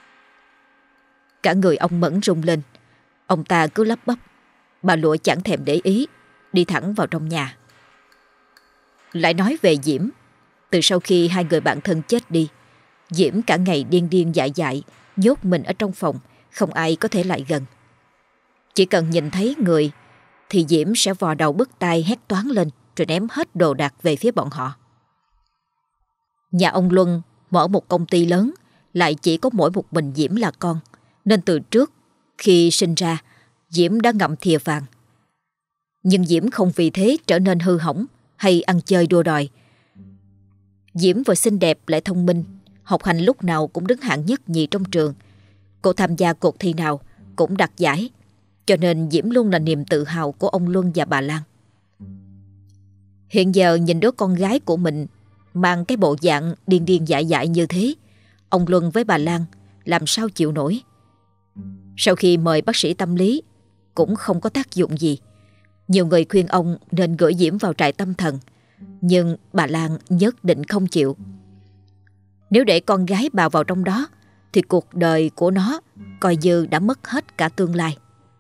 Cả người ông Mẫn rung lên. Ông ta cứ lắp bắp. Bà Lụa chẳng thèm để ý, đi thẳng vào trong nhà. Lại nói về Diễm. Từ sau khi hai người bạn thân chết đi, Diễm cả ngày điên điên dại dại, nhốt mình ở trong phòng, không ai có thể lại gần. Chỉ cần nhìn thấy người thì Diễm sẽ vò đầu bứt tai hét toáng lên, rồi ném hết đồ đạc về phía bọn họ. Nhà ông Luân mở một công ty lớn, lại chỉ có mỗi một mình Diễm là con, nên từ trước khi sinh ra, Diễm đã ngậm thìa vàng. Nhưng Diễm không vì thế trở nên hư hỏng hay ăn chơi đua đòi. Diễm vừa xinh đẹp lại thông minh, học hành lúc nào cũng đứng hạng nhất nhì trong trường. Cô tham gia cuộc thi nào cũng đạt giải, cho nên Diễm luôn là niềm tự hào của ông Luân và bà Lan. Hiện giờ nhìn đứa con gái của mình mang cái bộ dạng điên điên dại dại như thế, ông Luân với bà Lan làm sao chịu nổi. Sau khi mời bác sĩ tâm lý cũng không có tác dụng gì. Nhiều người khuyên ông nên gửi Diễm vào trại tâm thần, nhưng bà Lan nhất định không chịu. Nếu để con gái bà vào trong đó thì cuộc đời của nó coi như đã mất hết cả tương lai.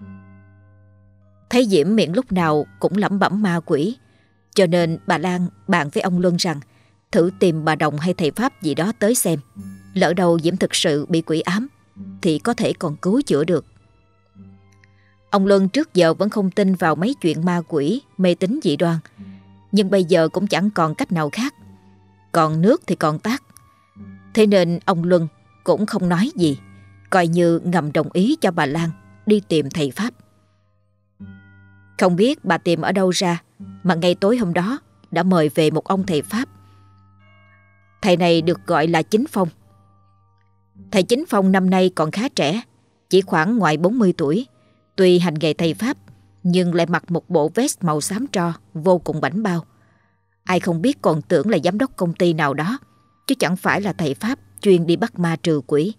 Thấy Diễm miệng lúc nào cũng lẩm bẩm ma quỷ, cho nên bà Lan bàn với ông Luân rằng thử tìm bà Đồng hay thầy Pháp gì đó tới xem. Lỡ đâu Diễm thực sự bị quỷ ám thì có thể còn cứu chữa được. Ông Luân trước giờ vẫn không tin vào mấy chuyện ma quỷ, mê tín dị đoan, nhưng bây giờ cũng chẳng còn cách nào khác. Còn nước thì còn tát. Thế nên ông Luân cũng không nói gì, coi như ngầm đồng ý cho bà Lan đi tìm thầy Pháp. Không biết bà tìm ở đâu ra mà ngay tối hôm đó đã mời về một ông thầy Pháp. Thầy này được gọi là Chính Phong. Thầy Chính Phong năm nay còn khá trẻ, chỉ khoảng ngoài 40 tuổi. Tuy hành nghề thầy Pháp nhưng lại mặc một bộ vest màu xám tro vô cùng bảnh bao. Ai không biết còn tưởng là giám đốc công ty nào đó, chứ chẳng phải là thầy Pháp chuyên đi bắt ma trừ quỷ.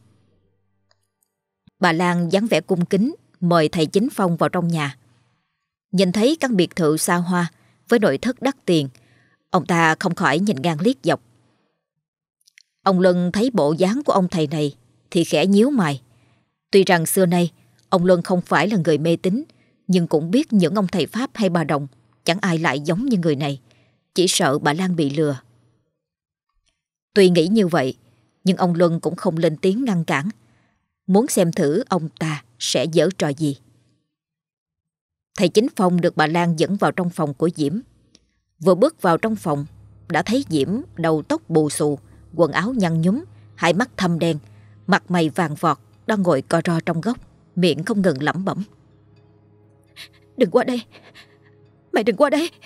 Bà Lan dáng vẻ cung kính mời thầy Chính Phong vào trong nhà. Nhìn thấy căn biệt thự xa hoa với nội thất đắt tiền, ông ta không khỏi nhìn ngang liếc dọc. Ông Luân thấy bộ dáng của ông thầy này thì khẽ nhíu mày. Tuy rằng xưa nay ông Luân không phải là người mê tín, nhưng cũng biết những ông thầy Pháp hay bà Đồng chẳng ai lại giống như người này, chỉ sợ bà Lan bị lừa. Tuy nghĩ như vậy, nhưng ông Luân cũng không lên tiếng ngăn cản, muốn xem thử ông ta sẽ giở trò gì. Thầy Chính Phong được bà Lan dẫn vào trong phòng của Diễm. Vừa bước vào trong phòng, đã thấy Diễm đầu tóc bù xù, quần áo nhăn nhúm, hai mắt thâm đen, mặt mày vàng vọt, đang ngồi co ro trong góc, miệng không ngừng lẩm bẩm: "Đừng qua đây, mày đừng qua đây."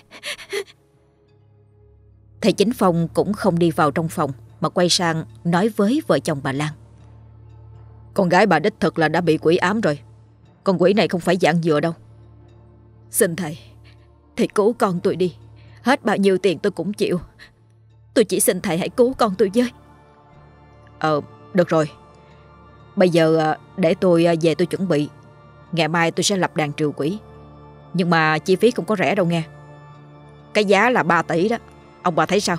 Thầy Chính Phong cũng không đi vào trong phòng, mà quay sang nói với vợ chồng bà Lan: "Con gái bà đích thực là đã bị quỷ ám rồi. Con quỷ này không phải dạng dừa đâu. Xin thầy cứu con tôi đi. Hết bao nhiêu tiền tôi cũng chịu. Tôi chỉ xin thầy hãy cứu con tôi với." Được rồi. Bây giờ để tôi về tôi chuẩn bị. Ngày mai tôi sẽ lập đàn trừ quỷ. Nhưng mà chi phí không có rẻ đâu nghe. Cái giá là 3 tỷ đó. Ông bà thấy sao?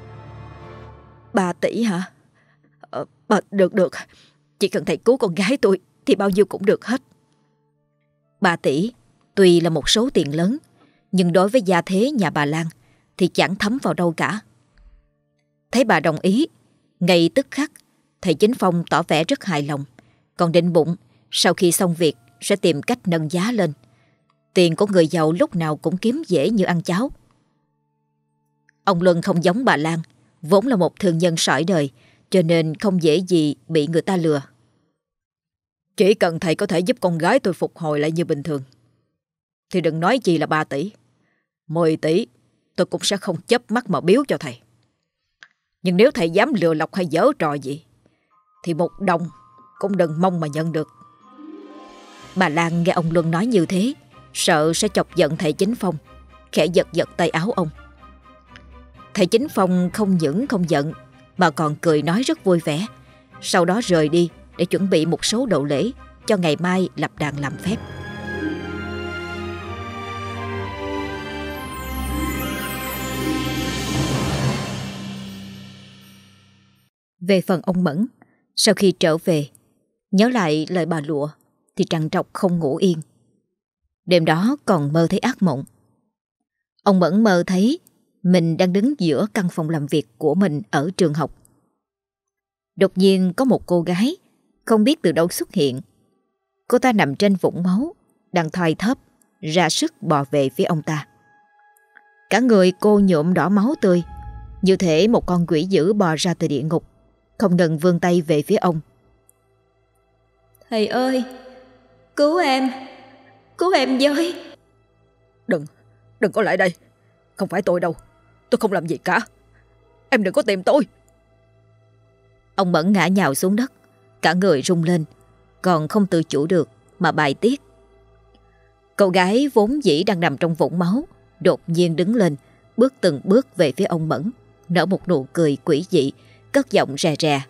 3 tỷ hả? Được. Chỉ cần thầy cứu con gái tôi thì bao nhiêu cũng được hết. 3 tỷ tuy là một số tiền lớn, nhưng đối với gia thế nhà bà Lan thì chẳng thấm vào đâu cả. Thấy bà đồng ý, ngay tức khắc thầy Chính Phong tỏ vẻ rất hài lòng, còn định bụng sau khi xong việc sẽ tìm cách nâng giá lên. Tiền của người giàu lúc nào cũng kiếm dễ như ăn cháo. Ông Luân không giống bà Lan, vốn là một thương nhân sỏi đời, cho nên không dễ gì bị người ta lừa. Chỉ cần thầy có thể giúp con gái tôi phục hồi lại như bình thường thì đừng nói gì là 3 tỷ, 10 tỷ tôi cũng sẽ không chớp mắt mà biếu cho thầy. Nhưng nếu thầy dám lừa lọc hay giở trò gì thì 1 đồng cũng đừng mong mà nhận được. Bà Lan nghe ông Luân nói như thế, sợ sẽ chọc giận thầy Chính Phong, khẽ giật tay áo ông. Thầy Chính Phong không những không giận mà còn cười nói rất vui vẻ, sau đó rời đi để chuẩn bị một số đồ lễ cho ngày mai lập đàn làm phép. Về phần ông Mẫn, sau khi trở về, nhớ lại lời bà Lụa thì trằn trọc không ngủ yên. Đêm đó còn mơ thấy ác mộng. Ông Mẫn mơ thấy mình đang đứng giữa căn phòng làm việc của mình ở trường học. Đột nhiên có một cô gái không biết từ đâu xuất hiện. Cô ta nằm trên vũng máu, đang thoi thóp ra sức bò về phía ông ta. Cả người cô nhuộm đỏ máu tươi, như thể một con quỷ dữ bò ra từ địa ngục, không ngừng vươn tay về phía ông. "Thầy ơi, cứu em với." Đừng có lại đây. Không phải tôi đâu. Tôi không làm gì cả. Em đừng có tìm tôi. Ông Mẫn ngã nhào xuống đất, cả người rung lên, còn không tự chủ được mà bài tiết. Cậu gái vốn dĩ đang nằm trong vũng máu đột nhiên đứng lên, bước từng bước về phía ông Mẫn, nở một nụ cười quỷ dị, cất giọng rè rè: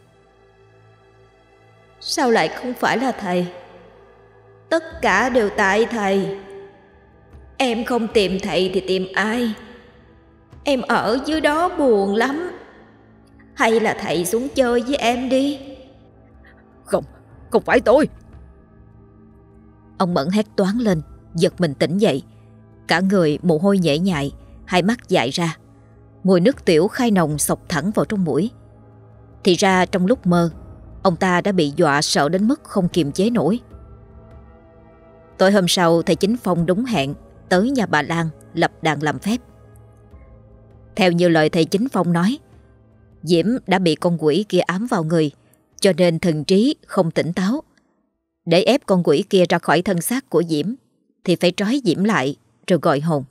"Sao lại không phải là thầy? Tất cả đều tại thầy. Em không tìm thầy thì tìm ai? Em ở dưới đó buồn lắm. Hay là thầy xuống chơi với em đi." Không phải tôi. Ông Mẫn hét toáng lên, giật mình tỉnh dậy, cả người mồ hôi nhễ nhại, hai mắt dại ra, mùi nước tiểu khai nồng xộc thẳng vào trong mũi. Thì ra trong lúc mơ, ông ta đã bị dọa sợ đến mức không kiềm chế nổi. Tối hôm sau, thầy Chính Phong đúng hẹn tới nhà bà Lan lập đàn làm phép. Theo như lời thầy Chính Phong nói, Diễm đã bị con quỷ kia ám vào người, cho nên thần trí không tỉnh táo. Để ép con quỷ kia ra khỏi thân xác của Diễm thì phải trói Diễm lại rồi gọi hồn.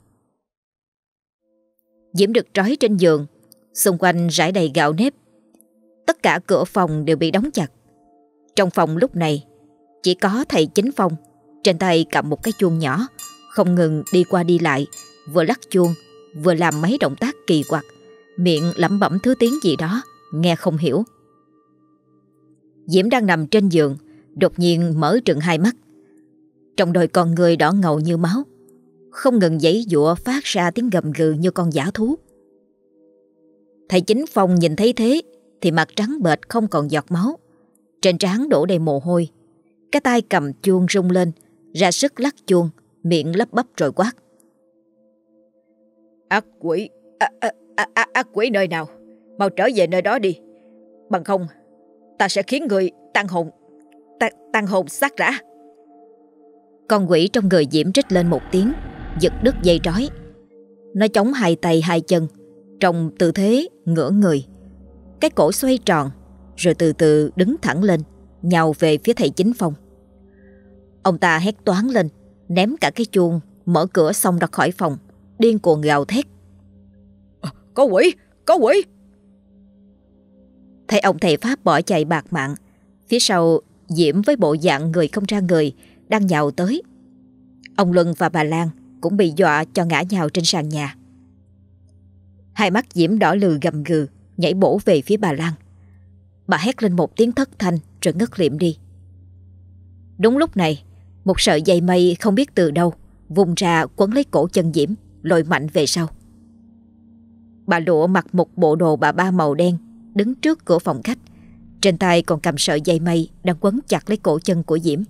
Diễm được trói trên giường, xung quanh rải đầy gạo nếp. Tất cả cửa phòng đều bị đóng chặt. Trong phòng lúc này chỉ có thầy Chính Phong, trên tay cầm một cái chuông nhỏ, không ngừng đi qua đi lại, vừa lắc chuông vừa làm mấy động tác kỳ quặc, miệng lẩm bẩm thứ tiếng gì đó nghe không hiểu. Diễm đang nằm trên giường, đột nhiên mở trừng hai mắt. Trong đôi con người đỏ ngầu như máu, không ngừng giãy giụa phát ra tiếng gầm gừ như con dã thú. Thầy Chính Phong nhìn thấy thế thì mặt trắng bệch không còn giọt máu, trên trán đổ đầy mồ hôi, cái tay cầm chuông rung lên, ra sức lắc chuông, miệng lắp bắp rồi quát: Ác quỷ nơi nào? Mau trở về nơi đó đi. Bằng không ta sẽ khiến người tan hồn sát rã. Con quỷ trong người Diễm rít lên một tiếng, giật đứt dây trói. Nó chống hai tay hai chân trong tư thế ngửa người, cái cổ xoay tròn, rồi từ từ đứng thẳng lên, nhào về phía thầy Chính Phong. Ông ta hét toáng lên, ném cả cái chuông, mở cửa xông ra khỏi phòng, điên cuồng gào thét: Có quỷ! Có quỷ! Thấy ông thầy Pháp bỏ chạy bạt mạng, phía sau Diễm với bộ dạng người không ra người đang nhào tới. Ông Luân và bà Lan cũng bị dọa cho ngã nhào trên sàn nhà. Hai mắt Diễm đỏ lừ gầm gừ, nhảy bổ về phía bà Lan. Bà hét lên một tiếng thất thanh rồi ngất liệm đi. Đúng lúc này, một sợi dây mây không biết từ đâu vùng ra quấn lấy cổ chân Diễm, lôi mạnh về sau. Bà Lụa mặc một bộ đồ bà ba màu đen, đứng trước cửa phòng khách, trên tay còn cầm sợi dây mây đang quấn chặt lấy cổ chân của Diễm.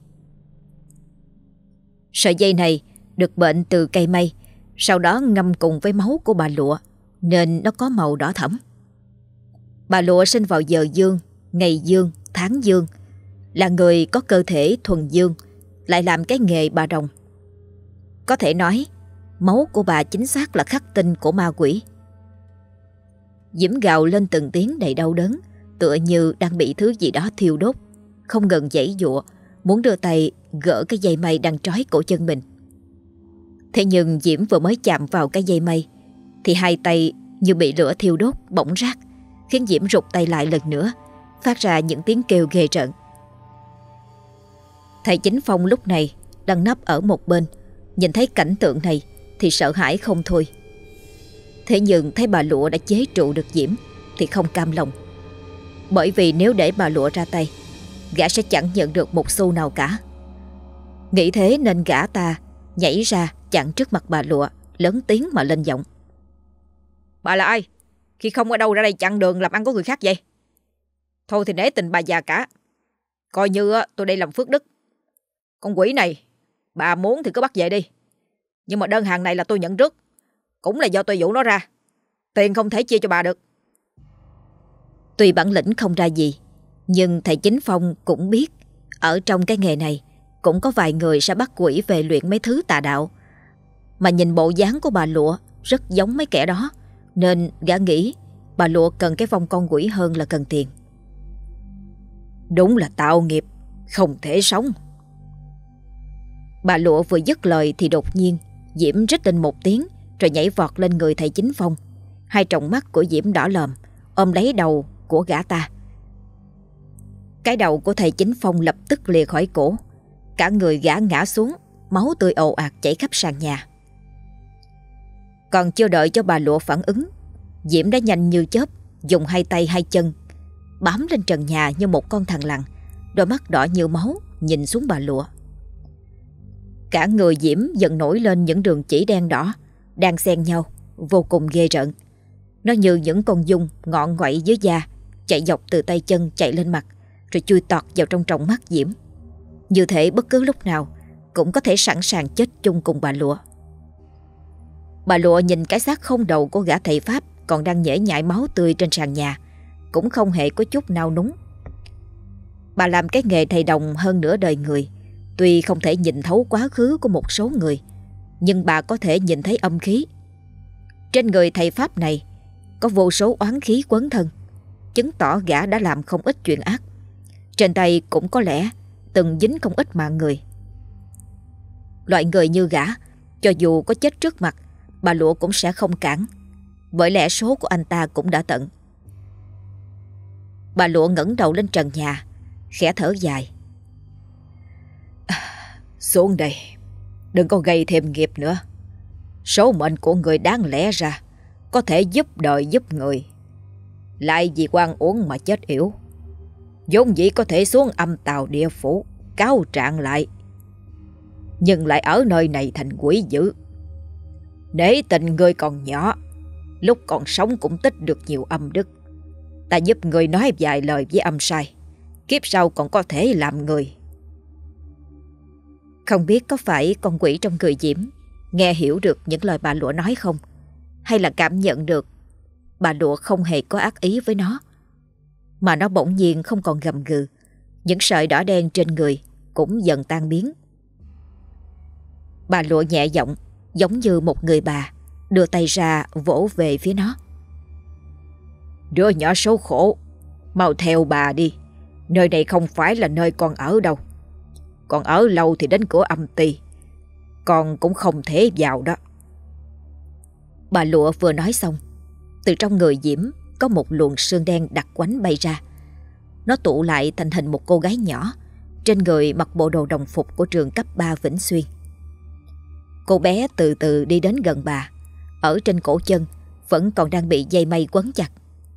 Sợi dây này được bệnh từ cây mây, sau đó ngâm cùng với máu của bà Lụa nên nó có màu đỏ thẫm. Bà Lụa sinh vào giờ dương, ngày dương, tháng dương, là người có cơ thể thuần dương, lại làm cái nghề bà rồng. Có thể nói máu của bà chính xác là khắc tinh của ma quỷ. Diễm gào lên từng tiếng đầy đau đớn, tựa như đang bị thứ gì đó thiêu đốt, không ngừng giãy giụa, muốn đưa tay gỡ cái dây mây đang trói cổ chân mình. Thế nhưng Diễm vừa mới chạm vào cái dây mây thì hai tay như bị lửa thiêu đốt bỏng rát, khiến Diễm rụt tay lại lần nữa, phát ra những tiếng kêu ghê rợn. Thầy Chính Phong lúc này đang nấp ở một bên, nhìn thấy cảnh tượng này thì sợ hãi không thôi. Thế nhưng thấy bà Lụa đã chế trụ được Diễm thì không cam lòng. Bởi vì nếu để bà Lụa ra tay, gã sẽ chẳng nhận được một xu nào cả. Nghĩ thế nên gã ta nhảy ra chặn trước mặt bà Lụa, lớn tiếng mà lên giọng: Bà là ai? Khi không ở đâu ra đây chặn đường làm ăn của người khác vậy? Thôi thì nể tình bà già cả, coi như tôi đây làm phước đức. Con quỷ này, bà muốn thì cứ bắt về đi. Nhưng mà đơn hàng này là tôi nhận trước, cũng là do tôi dụ nó ra. Tiền không thể chia cho bà được. Tuy bản lĩnh không ra gì, nhưng thầy Chính Phong cũng biết ở trong cái nghề này cũng có vài người sẽ bắt quỷ về luyện mấy thứ tà đạo. Mà nhìn bộ dáng của bà Lụa rất giống mấy kẻ đó, nên gã nghĩ bà Lụa cần cái vong con quỷ hơn là cần tiền. Đúng là tạo nghiệp, không thể sống. Bà Lụa vừa dứt lời thì đột nhiên Diễm rít lên một tiếng rồi nhảy vọt lên người thầy Chính Phong. Hai tròng mắt của Diễm đỏ lòm, ôm lấy đầu của gã ta. Cái đầu của thầy Chính Phong lập tức lìa khỏi cổ, cả người gã ngã xuống, máu tươi ồ ạt chảy khắp sàn nhà. Còn chưa đợi cho bà Lụa phản ứng, Diễm đã nhanh như chớp dùng hai tay hai chân bám lên trần nhà như một con thằn lằn, đôi mắt đỏ như máu nhìn xuống bà Lụa. Cả người Diễm dần nổi lên những đường chỉ đen đỏ đang xen nhau, vô cùng ghê rợn. Nó như những con giun ngọn ngoậy dưới da, chạy dọc từ tay chân chạy lên mặt, rồi chui tọt vào trong tròng mắt Diễm. Như thể bất cứ lúc nào cũng có thể sẵn sàng chết chung cùng bà Lụa. Bà Lụa nhìn cái xác không đầu của gã thầy Pháp còn đang nhễ nhại máu tươi trên sàn nhà, cũng không hề có chút nao núng. Bà làm cái nghề thầy đồng hơn nửa đời người, tuy không thể nhìn thấu quá khứ của một số người, nhưng bà có thể nhìn thấy âm khí. Trên người thầy Pháp này có vô số oán khí quấn thân, chứng tỏ gã đã làm không ít chuyện ác. Trên tay cũng có lẽ từng dính không ít mạng người. Loại người như gã, cho dù có chết trước mặt, bà Lụa cũng sẽ không cản, bởi lẽ số của anh ta cũng đã tận. Bà Lụa ngẩng đầu lên trần nhà, khẽ thở dài. Xuống đây, đừng có gây thêm nghiệp nữa. Số mệnh của người đáng lẽ ra có thể giúp đời giúp người, lại vì oan uổng mà chết yểu. Vốn dĩ có thể xuống âm tào địa phủ cáo trạng lại, nhưng lại ở nơi này thành quỷ dữ. Nể tình người còn nhỏ, lúc còn sống cũng tích được nhiều âm đức. Ta giúp người nói vài lời với âm sai, kiếp sau còn có thể làm người. Không biết có phải con quỷ trong người Diễm nghe hiểu được những lời bà Lụa nói không, hay là cảm nhận được bà Lụa không hề có ác ý với nó, mà nó bỗng nhiên không còn gầm gừ, những sợi đỏ đen trên người cũng dần tan biến. Bà Lụa nhẹ giọng, giống như một người bà, đưa tay ra vỗ về phía nó. Đứa nhỏ xấu khổ, mau theo bà đi. Nơi này không phải là nơi con ở đâu. Con ở lâu thì đến cửa âm ty, con cũng không thể vào đó. Bà Lụa vừa nói xong, từ trong người Diễm có một luồng sương đen đặc quánh bay ra. Nó tụ lại thành hình một cô gái nhỏ, trên người mặc bộ đồ đồng phục của trường cấp 3 Vĩnh Xuyên. Cô bé từ từ đi đến gần bà, ở trên cổ chân vẫn còn đang bị dây mây quấn chặt.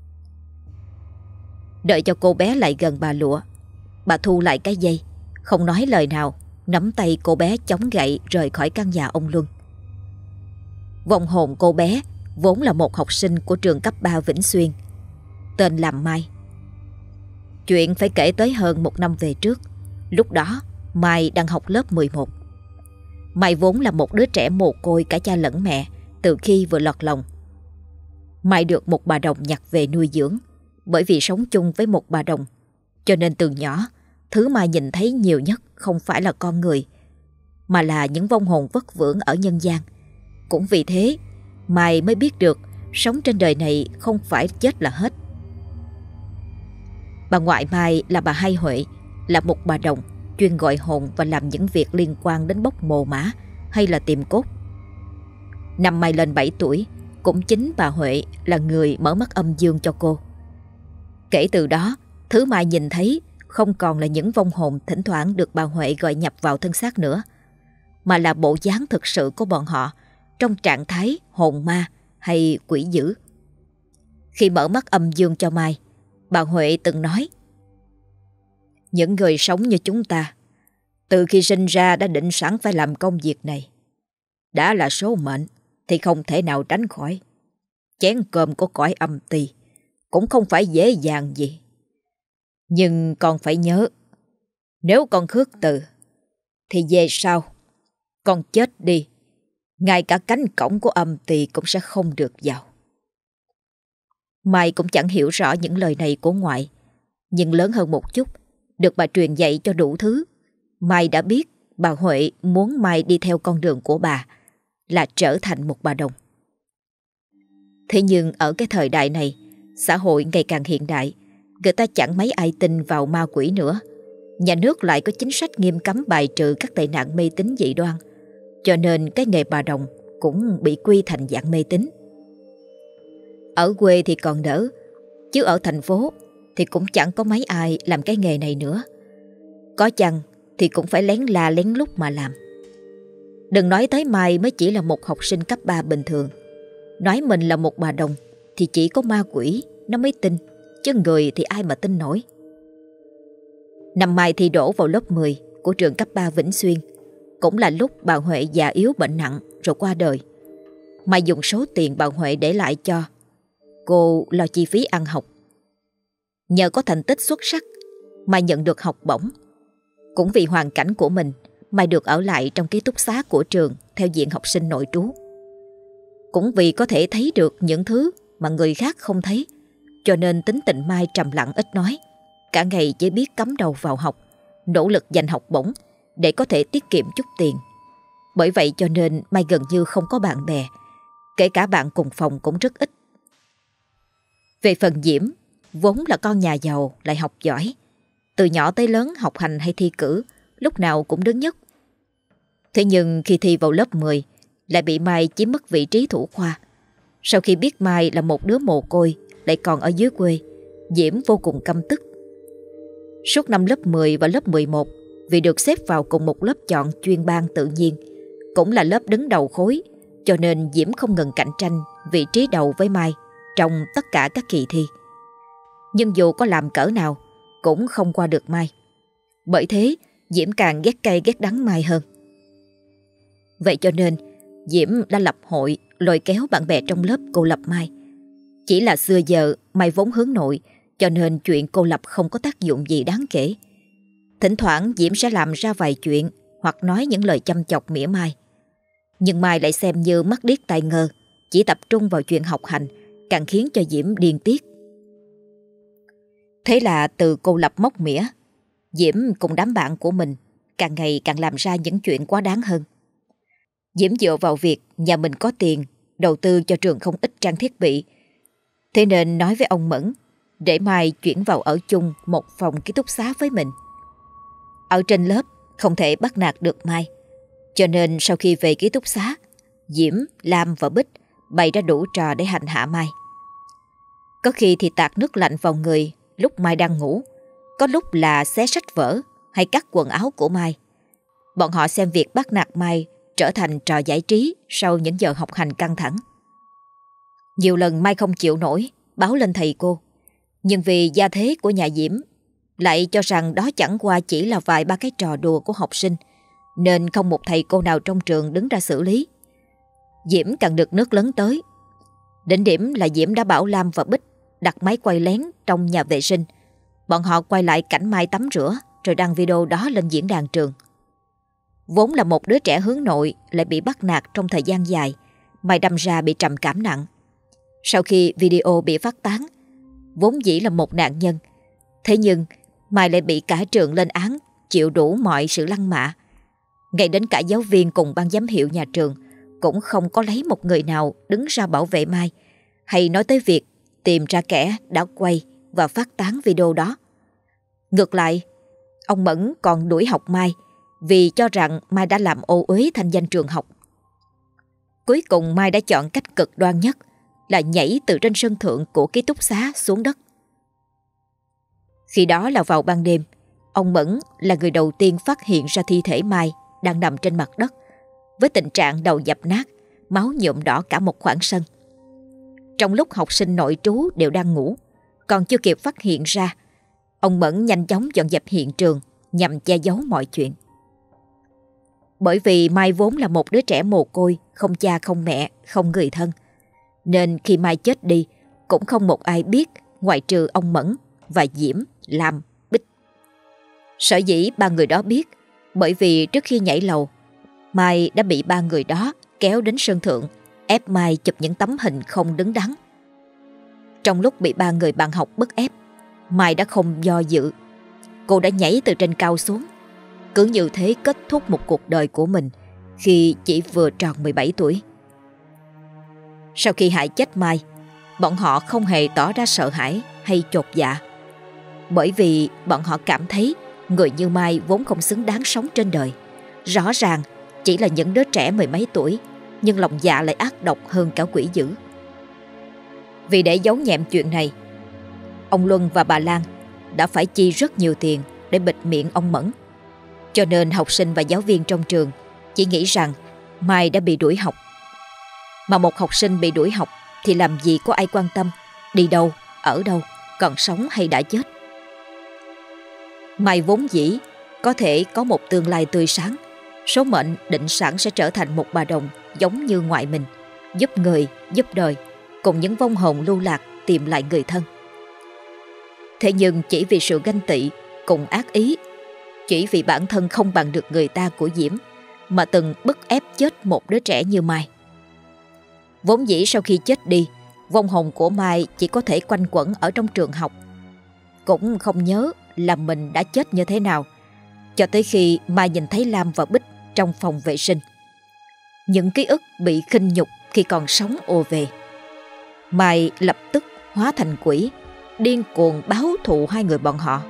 Đợi cho cô bé lại gần bà Lụa, bà thu lại cái dây, không nói lời nào, nắm tay cô bé chống gậy rời khỏi căn nhà ông Luân. Vong hồn cô bé vốn là một học sinh của trường cấp 3 Vĩnh Xuyên, tên là Mai. Chuyện phải kể tới hơn 1 năm về trước. Lúc đó Mai đang học lớp 11. Mai vốn là một đứa trẻ mồ côi cả cha lẫn mẹ từ khi vừa lọt lòng. Mai được một bà đồng nhặt về nuôi dưỡng. Bởi vì sống chung với một bà đồng, cho nên từ nhỏ, thứ Mai nhìn thấy nhiều nhất không phải là con người, mà là những vong hồn vất vưởng ở nhân gian. Cũng vì thế, Mai mới biết được sống trên đời này không phải chết là hết. Bà ngoại Mai là bà Hai Huệ, là một bà đồng chuyên gọi hồn và làm những việc liên quan đến bốc mồ mả hay là tìm cốt. Năm Mai lên 7 tuổi, cũng chính bà Huệ là người mở mắt âm dương cho cô. Kể từ đó, thứ Mai nhìn thấy không còn là những vong hồn thỉnh thoảng được bà Huệ gọi nhập vào thân xác nữa, mà là bộ dáng thực sự của bọn họ trong trạng thái hồn ma hay quỷ dữ. Khi mở mắt âm dương cho Mai, bà Huệ từng nói: những người sống như chúng ta, từ khi sinh ra đã định sẵn phải làm công việc này. Đã là số mệnh thì không thể nào tránh khỏi. Chén cơm của cõi âm ty cũng không phải dễ dàng gì. Nhưng con phải nhớ, nếu con khước từ thì về sau con chết đi, ngay cả cánh cổng của âm ty cũng sẽ không được vào. Mai cũng chẳng hiểu rõ những lời này của ngoại, nhưng lớn hơn một chút, được bà truyền dạy cho đủ thứ, Mai đã biết bà Huệ muốn Mai đi theo con đường của bà, là trở thành một bà đồng. Thế nhưng ở cái thời đại này, xã hội ngày càng hiện đại, người ta chẳng mấy ai tin vào ma quỷ nữa. Nhà nước lại có chính sách nghiêm cấm bài trừ các tệ nạn mê tín dị đoan, cho nên cái nghề bà đồng cũng bị quy thành dạng mê tín. Ở quê thì còn đỡ, chứ ở thành phố thì cũng chẳng có mấy ai làm cái nghề này nữa. Có chăng thì cũng phải lén la lén lút mà làm. Đừng nói tới Mai mới chỉ là một học sinh cấp 3 bình thường. Nói mình là một bà đồng thì chỉ có ma quỷ nó mới tin, chứ người thì ai mà tin nổi. Năm Mai thi đỗ vào lớp 10 của trường cấp 3 Vĩnh Xuyên, cũng là lúc bà Huệ già yếu bệnh nặng rồi qua đời. Mai dùng số tiền bà Huệ để lại cho cô lo chi phí ăn học. Nhờ có thành tích xuất sắc, Mai nhận được học bổng. Cũng vì hoàn cảnh của mình, Mai được ở lại trong ký túc xá của trường theo diện học sinh nội trú. Cũng vì có thể thấy được những thứ mà người khác không thấy, cho nên tính tình Mai trầm lặng ít nói, cả ngày chỉ biết cắm đầu vào học, nỗ lực giành học bổng để có thể tiết kiệm chút tiền. Bởi vậy cho nên Mai gần như không có bạn bè, kể cả bạn cùng phòng cũng rất ít. Về phần Diễm, vốn là con nhà giàu lại học giỏi, từ nhỏ tới lớn học hành hay thi cử lúc nào cũng đứng nhất. Thế nhưng khi thi vào lớp 10 lại bị Mai chiếm mất vị trí thủ khoa. Sau khi biết Mai là một đứa mồ côi lại còn ở dưới quê, Diễm vô cùng căm tức. Suốt năm lớp 10 và lớp 11, vì được xếp vào cùng một lớp chọn chuyên ban tự nhiên, cũng là lớp đứng đầu khối, cho nên Diễm không ngừng cạnh tranh vị trí đầu với Mai trong tất cả các kỳ thi. Nhưng dù có làm cỡ nào cũng không qua được Mai. Bởi thế Diễm càng ghét cay ghét đắng Mai hơn. Vậy cho nên Diễm đã lập hội lôi kéo bạn bè trong lớp cô lập Mai. Chỉ là xưa giờ Mai vốn hướng nội, cho nên chuyện cô lập không có tác dụng gì đáng kể. Thỉnh thoảng Diễm sẽ làm ra vài chuyện hoặc nói những lời chăm chọc mỉa Mai. Nhưng Mai lại xem như mắt điếc tai ngơ, chỉ tập trung vào chuyện học hành, càng khiến cho Diễm điên tiết. Thế là từ cô lập móc mỉa, Diễm cùng đám bạn của mình càng ngày càng làm ra những chuyện quá đáng hơn. Diễm dựa vào việc nhà mình có tiền đầu tư cho trường không ít trang thiết bị, thế nên nói với ông Mẫn để Mai chuyển vào ở chung một phòng ký túc xá với mình. Ở trên lớp không thể bắt nạt được Mai, cho nên sau khi về ký túc xá, Diễm, Lam và Bích bày ra đủ trò để hành hạ Mai. Có khi thì tạt nước lạnh vào người lúc Mai đang ngủ, có lúc là xé sách vở hay cắt quần áo của Mai. Bọn họ xem việc bắt nạt Mai trở thành trò giải trí sau những giờ học hành căng thẳng. Nhiều lần Mai không chịu nổi, báo lên thầy cô, nhưng vì gia thế của nhà Diễm lại cho rằng đó chẳng qua chỉ là vài ba cái trò đùa của học sinh, nên không một thầy cô nào trong trường đứng ra xử lý. Diễm càng được nước lớn tới. Đỉnh điểm là Diễm đã bảo Lam và Bích đặt máy quay lén trong nhà vệ sinh. Bọn họ quay lại cảnh Mai tắm rửa rồi đăng video đó lên diễn đàn trường. Vốn là một đứa trẻ hướng nội lại bị bắt nạt trong thời gian dài, Mai đâm ra bị trầm cảm nặng. Sau khi video bị phát tán, vốn dĩ là một nạn nhân, thế nhưng Mai lại bị cả trường lên án, chịu đủ mọi sự lăng mạ. Ngay đến cả giáo viên cùng ban giám hiệu nhà trường cũng không có lấy một người nào đứng ra bảo vệ Mai, hay nói tới việc tìm ra kẻ đã quay và phát tán video đó. Ngược lại, ông Mẫn còn đuổi học Mai vì cho rằng Mai đã làm ô uế thanh danh trường học. Cuối cùng Mai đã chọn cách cực đoan nhất là nhảy từ trên sân thượng của ký túc xá xuống đất. Khi đó là vào ban đêm, ông Mẫn là người đầu tiên phát hiện ra thi thể Mai đang nằm trên mặt đất với tình trạng đầu dập nát, máu nhuộm đỏ cả một khoảng sân. Trong lúc học sinh nội trú đều đang ngủ, còn chưa kịp phát hiện ra, ông Mẫn nhanh chóng dọn dẹp hiện trường nhằm che giấu mọi chuyện. Bởi vì Mai vốn là một đứa trẻ mồ côi, không cha không mẹ, không người thân, nên khi Mai chết đi cũng không một ai biết ngoại trừ ông Mẫn và Diễm, Lam, Bích. Sở dĩ ba người đó biết bởi vì trước khi nhảy lầu, Mai đã bị ba người đó kéo đến sân thượng, ép Mai chụp những tấm hình không đứng đắn. Trong lúc bị ba người bạn học bức ép, Mai đã không do dự. Cô đã nhảy từ trên cao xuống, cứ như thế kết thúc một cuộc đời của mình khi chỉ vừa tròn 17 tuổi. Sau khi hại chết Mai, bọn họ không hề tỏ ra sợ hãi hay chột dạ, bởi vì bọn họ cảm thấy người như Mai vốn không xứng đáng sống trên đời. Rõ ràng chỉ là những đứa trẻ mười mấy tuổi, nhưng lòng dạ lại ác độc hơn cả quỷ dữ. Vì để giấu nhẹm chuyện này, ông Luân và bà Lan đã phải chi rất nhiều tiền để bịt miệng ông Mẫn. Cho nên học sinh và giáo viên trong trường chỉ nghĩ rằng Mai đã bị đuổi học. Mà một học sinh bị đuổi học thì làm gì có ai quan tâm đi đâu, ở đâu, còn sống hay đã chết. Mai vốn dĩ có thể có một tương lai tươi sáng, số mệnh định sẵn sẽ trở thành một bà đồng giống như ngoại mình, giúp người, giúp đời, cùng những vong hồn lưu lạc tìm lại người thân. Thế nhưng chỉ vì sự ganh tị cùng ác ý, chỉ vì bản thân không bằng được người ta của Diễm mà từng bức ép chết một đứa trẻ như Mai. Vốn dĩ sau khi chết đi, vong hồn của Mai chỉ có thể quanh quẩn ở trong trường học, cũng không nhớ là mình đã chết như thế nào, cho tới khi Mai nhìn thấy Lam và Bích trong phòng vệ sinh. Những ký ức bị khinh nhục khi còn sống ùa về. Mai lập tức hóa thành quỷ, điên cuồng báo thù hai người bọn họ.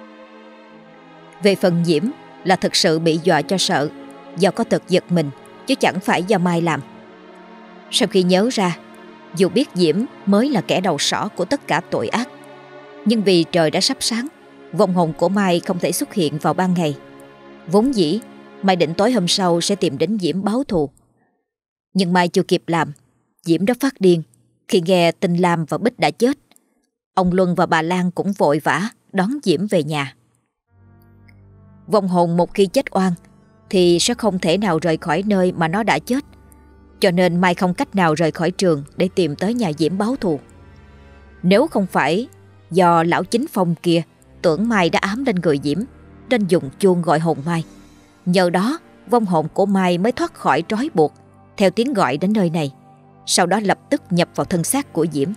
Về phần Diễm là thực sự bị dọa cho sợ, do có tật giật mình, chứ chẳng phải do Mai làm. Sau khi nhớ ra, dù biết Diễm mới là kẻ đầu sỏ của tất cả tội ác, nhưng vì trời đã sắp sáng, vong hồn của Mai không thể xuất hiện vào ban ngày. Vốn dĩ Mai định tối hôm sau sẽ tìm đến Diễm báo thù, nhưng Mai chưa kịp làm, Diễm đã phát điên khi nghe tin Lam và Bích đã chết. Ông Luân và bà Lan cũng vội vã đón Diễm về nhà. Vong hồn một khi chết oan thì sẽ không thể nào rời khỏi nơi mà nó đã chết, cho nên Mai không cách nào rời khỏi trường để tìm tới nhà Diễm báo thù. Nếu không phải do lão chính phong kia tưởng Mai đã ám lên người Diễm, nên dùng chuông gọi hồn Mai, nhờ đó vong hồn của Mai mới thoát khỏi trói buộc theo tiếng gọi đến nơi này, sau đó lập tức nhập vào thân xác của Diễm.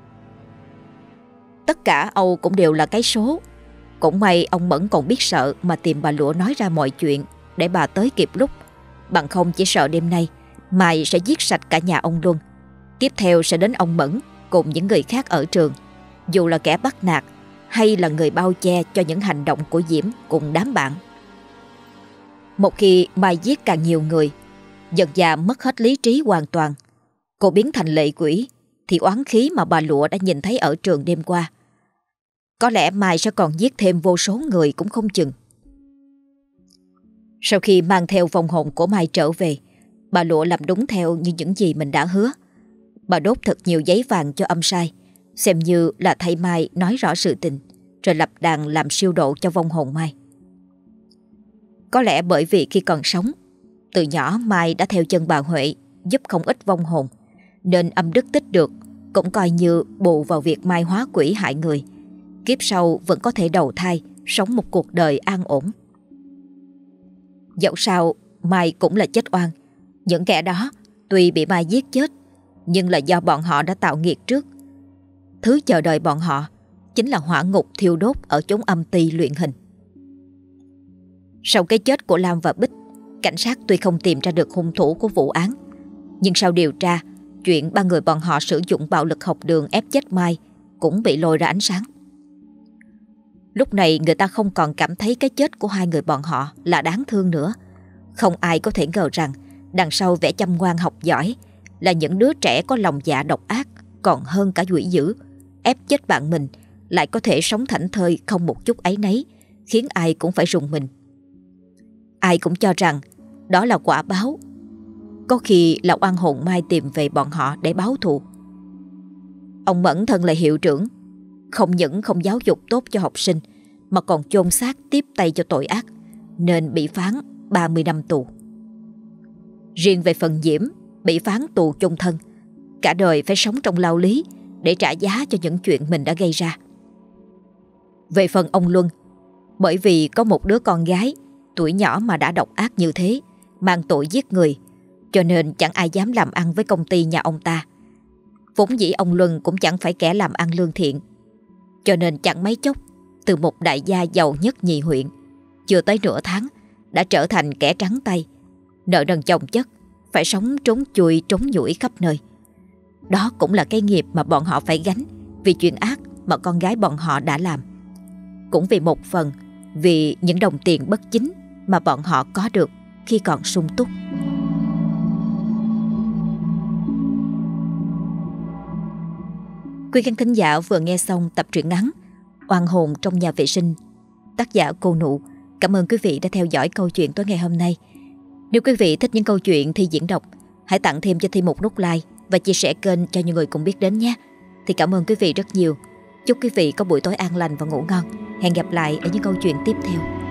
Tất cả Âu cũng đều là cái số. Cũng may ông Mẫn còn biết sợ mà tìm bà Lụa nói ra mọi chuyện để bà tới kịp lúc, Bằng không chỉ sợ đêm nay Mai sẽ giết sạch cả nhà ông Luân. Tiếp theo sẽ đến ông Mẫn cùng những người khác ở trường, dù là kẻ bắt nạt hay là người bao che cho những hành động của Diễm cùng đám bạn. Một khi Mai giết càng nhiều người, dần dà mất hết lý trí hoàn toàn, cô biến thành lệ quỷ, thì oán khí mà bà Lụa đã nhìn thấy ở trường đêm qua, có lẽ Mai sẽ còn giết thêm vô số người cũng không chừng. Sau khi mang theo vong hồn của Mai trở về, bà Lụa làm đúng theo như những gì mình đã hứa. Bà đốt thật nhiều giấy vàng cho âm sai, xem như là thay Mai nói rõ sự tình, rồi lập đàn làm siêu độ cho vong hồn Mai. Có lẽ bởi vì khi còn sống, từ nhỏ Mai đã theo chân bà Huệ giúp không ít vong hồn, nên âm đức tích được cũng coi như bù vào việc Mai hóa quỷ hại người. Kiếp sau vẫn có thể đầu thai, sống một cuộc đời an ổn. Dẫu sao Mai cũng là chết oan. Những kẻ đó tuy bị Mai giết chết, nhưng là do bọn họ đã tạo nghiệp trước. Thứ chờ đợi bọn họ chính là hỏa ngục thiêu đốt ở chốn âm ty luyện hình. Sau cái chết của Lam và Bích, cảnh sát tuy không tìm ra được hung thủ của vụ án, nhưng sau điều tra, chuyện ba người bọn họ sử dụng bạo lực học đường ép chết Mai cũng bị lôi ra ánh sáng. Lúc này người ta không còn cảm thấy cái chết của hai người bọn họ là đáng thương nữa. Không ai có thể ngờ rằng đằng sau vẻ chăm ngoan học giỏi là những đứa trẻ có lòng dạ độc ác còn hơn cả quỷ dữ, ép chết bạn mình lại có thể sống thảnh thơi không một chút áy náy, khiến ai cũng phải rùng mình. Ai cũng cho rằng đó là quả báo, có khi là oan hồn Mai tìm về bọn họ để báo thù. Ông Mẫn thân là hiệu trưởng, không những không giáo dục tốt cho học sinh mà còn chôn xác tiếp tay cho tội ác, nên bị phán 30 năm tù. Riêng về phần Diễm, bị phán tù chung thân, cả đời phải sống trong lao lý để trả giá cho những chuyện mình đã gây ra. Về phần ông Luân, bởi vì có một đứa con gái tuổi nhỏ mà đã độc ác như thế, mang tội giết người, cho nên chẳng ai dám làm ăn với công ty nhà ông ta. Vốn dĩ ông Luân cũng chẳng phải kẻ làm ăn lương thiện, cho nên chẳng mấy chốc, từ một đại gia giàu nhất nhì huyện, chưa tới nửa tháng đã trở thành kẻ trắng tay, nợ nần chồng chất, phải sống trốn chui trốn nhủi khắp nơi. Đó cũng là cái nghiệp mà bọn họ phải gánh vì chuyện ác mà con gái bọn họ đã làm. Cũng vì một phần vì những đồng tiền bất chính mà bọn họ có được khi còn sung túc. Quý khán thính giả vừa nghe xong tập truyện ngắn Oan hồn trong nhà vệ sinh, tác giả Cô Nụ. Cảm ơn quý vị đã theo dõi câu chuyện tối ngày hôm nay. Nếu quý vị thích những câu chuyện Thi diễn đọc, hãy tặng thêm cho Thi một nút like và chia sẻ kênh cho nhiều người cùng biết đến nhé. Thì cảm ơn quý vị rất nhiều. Chúc quý vị có buổi tối an lành và ngủ ngon. Hẹn gặp lại ở những câu chuyện tiếp theo.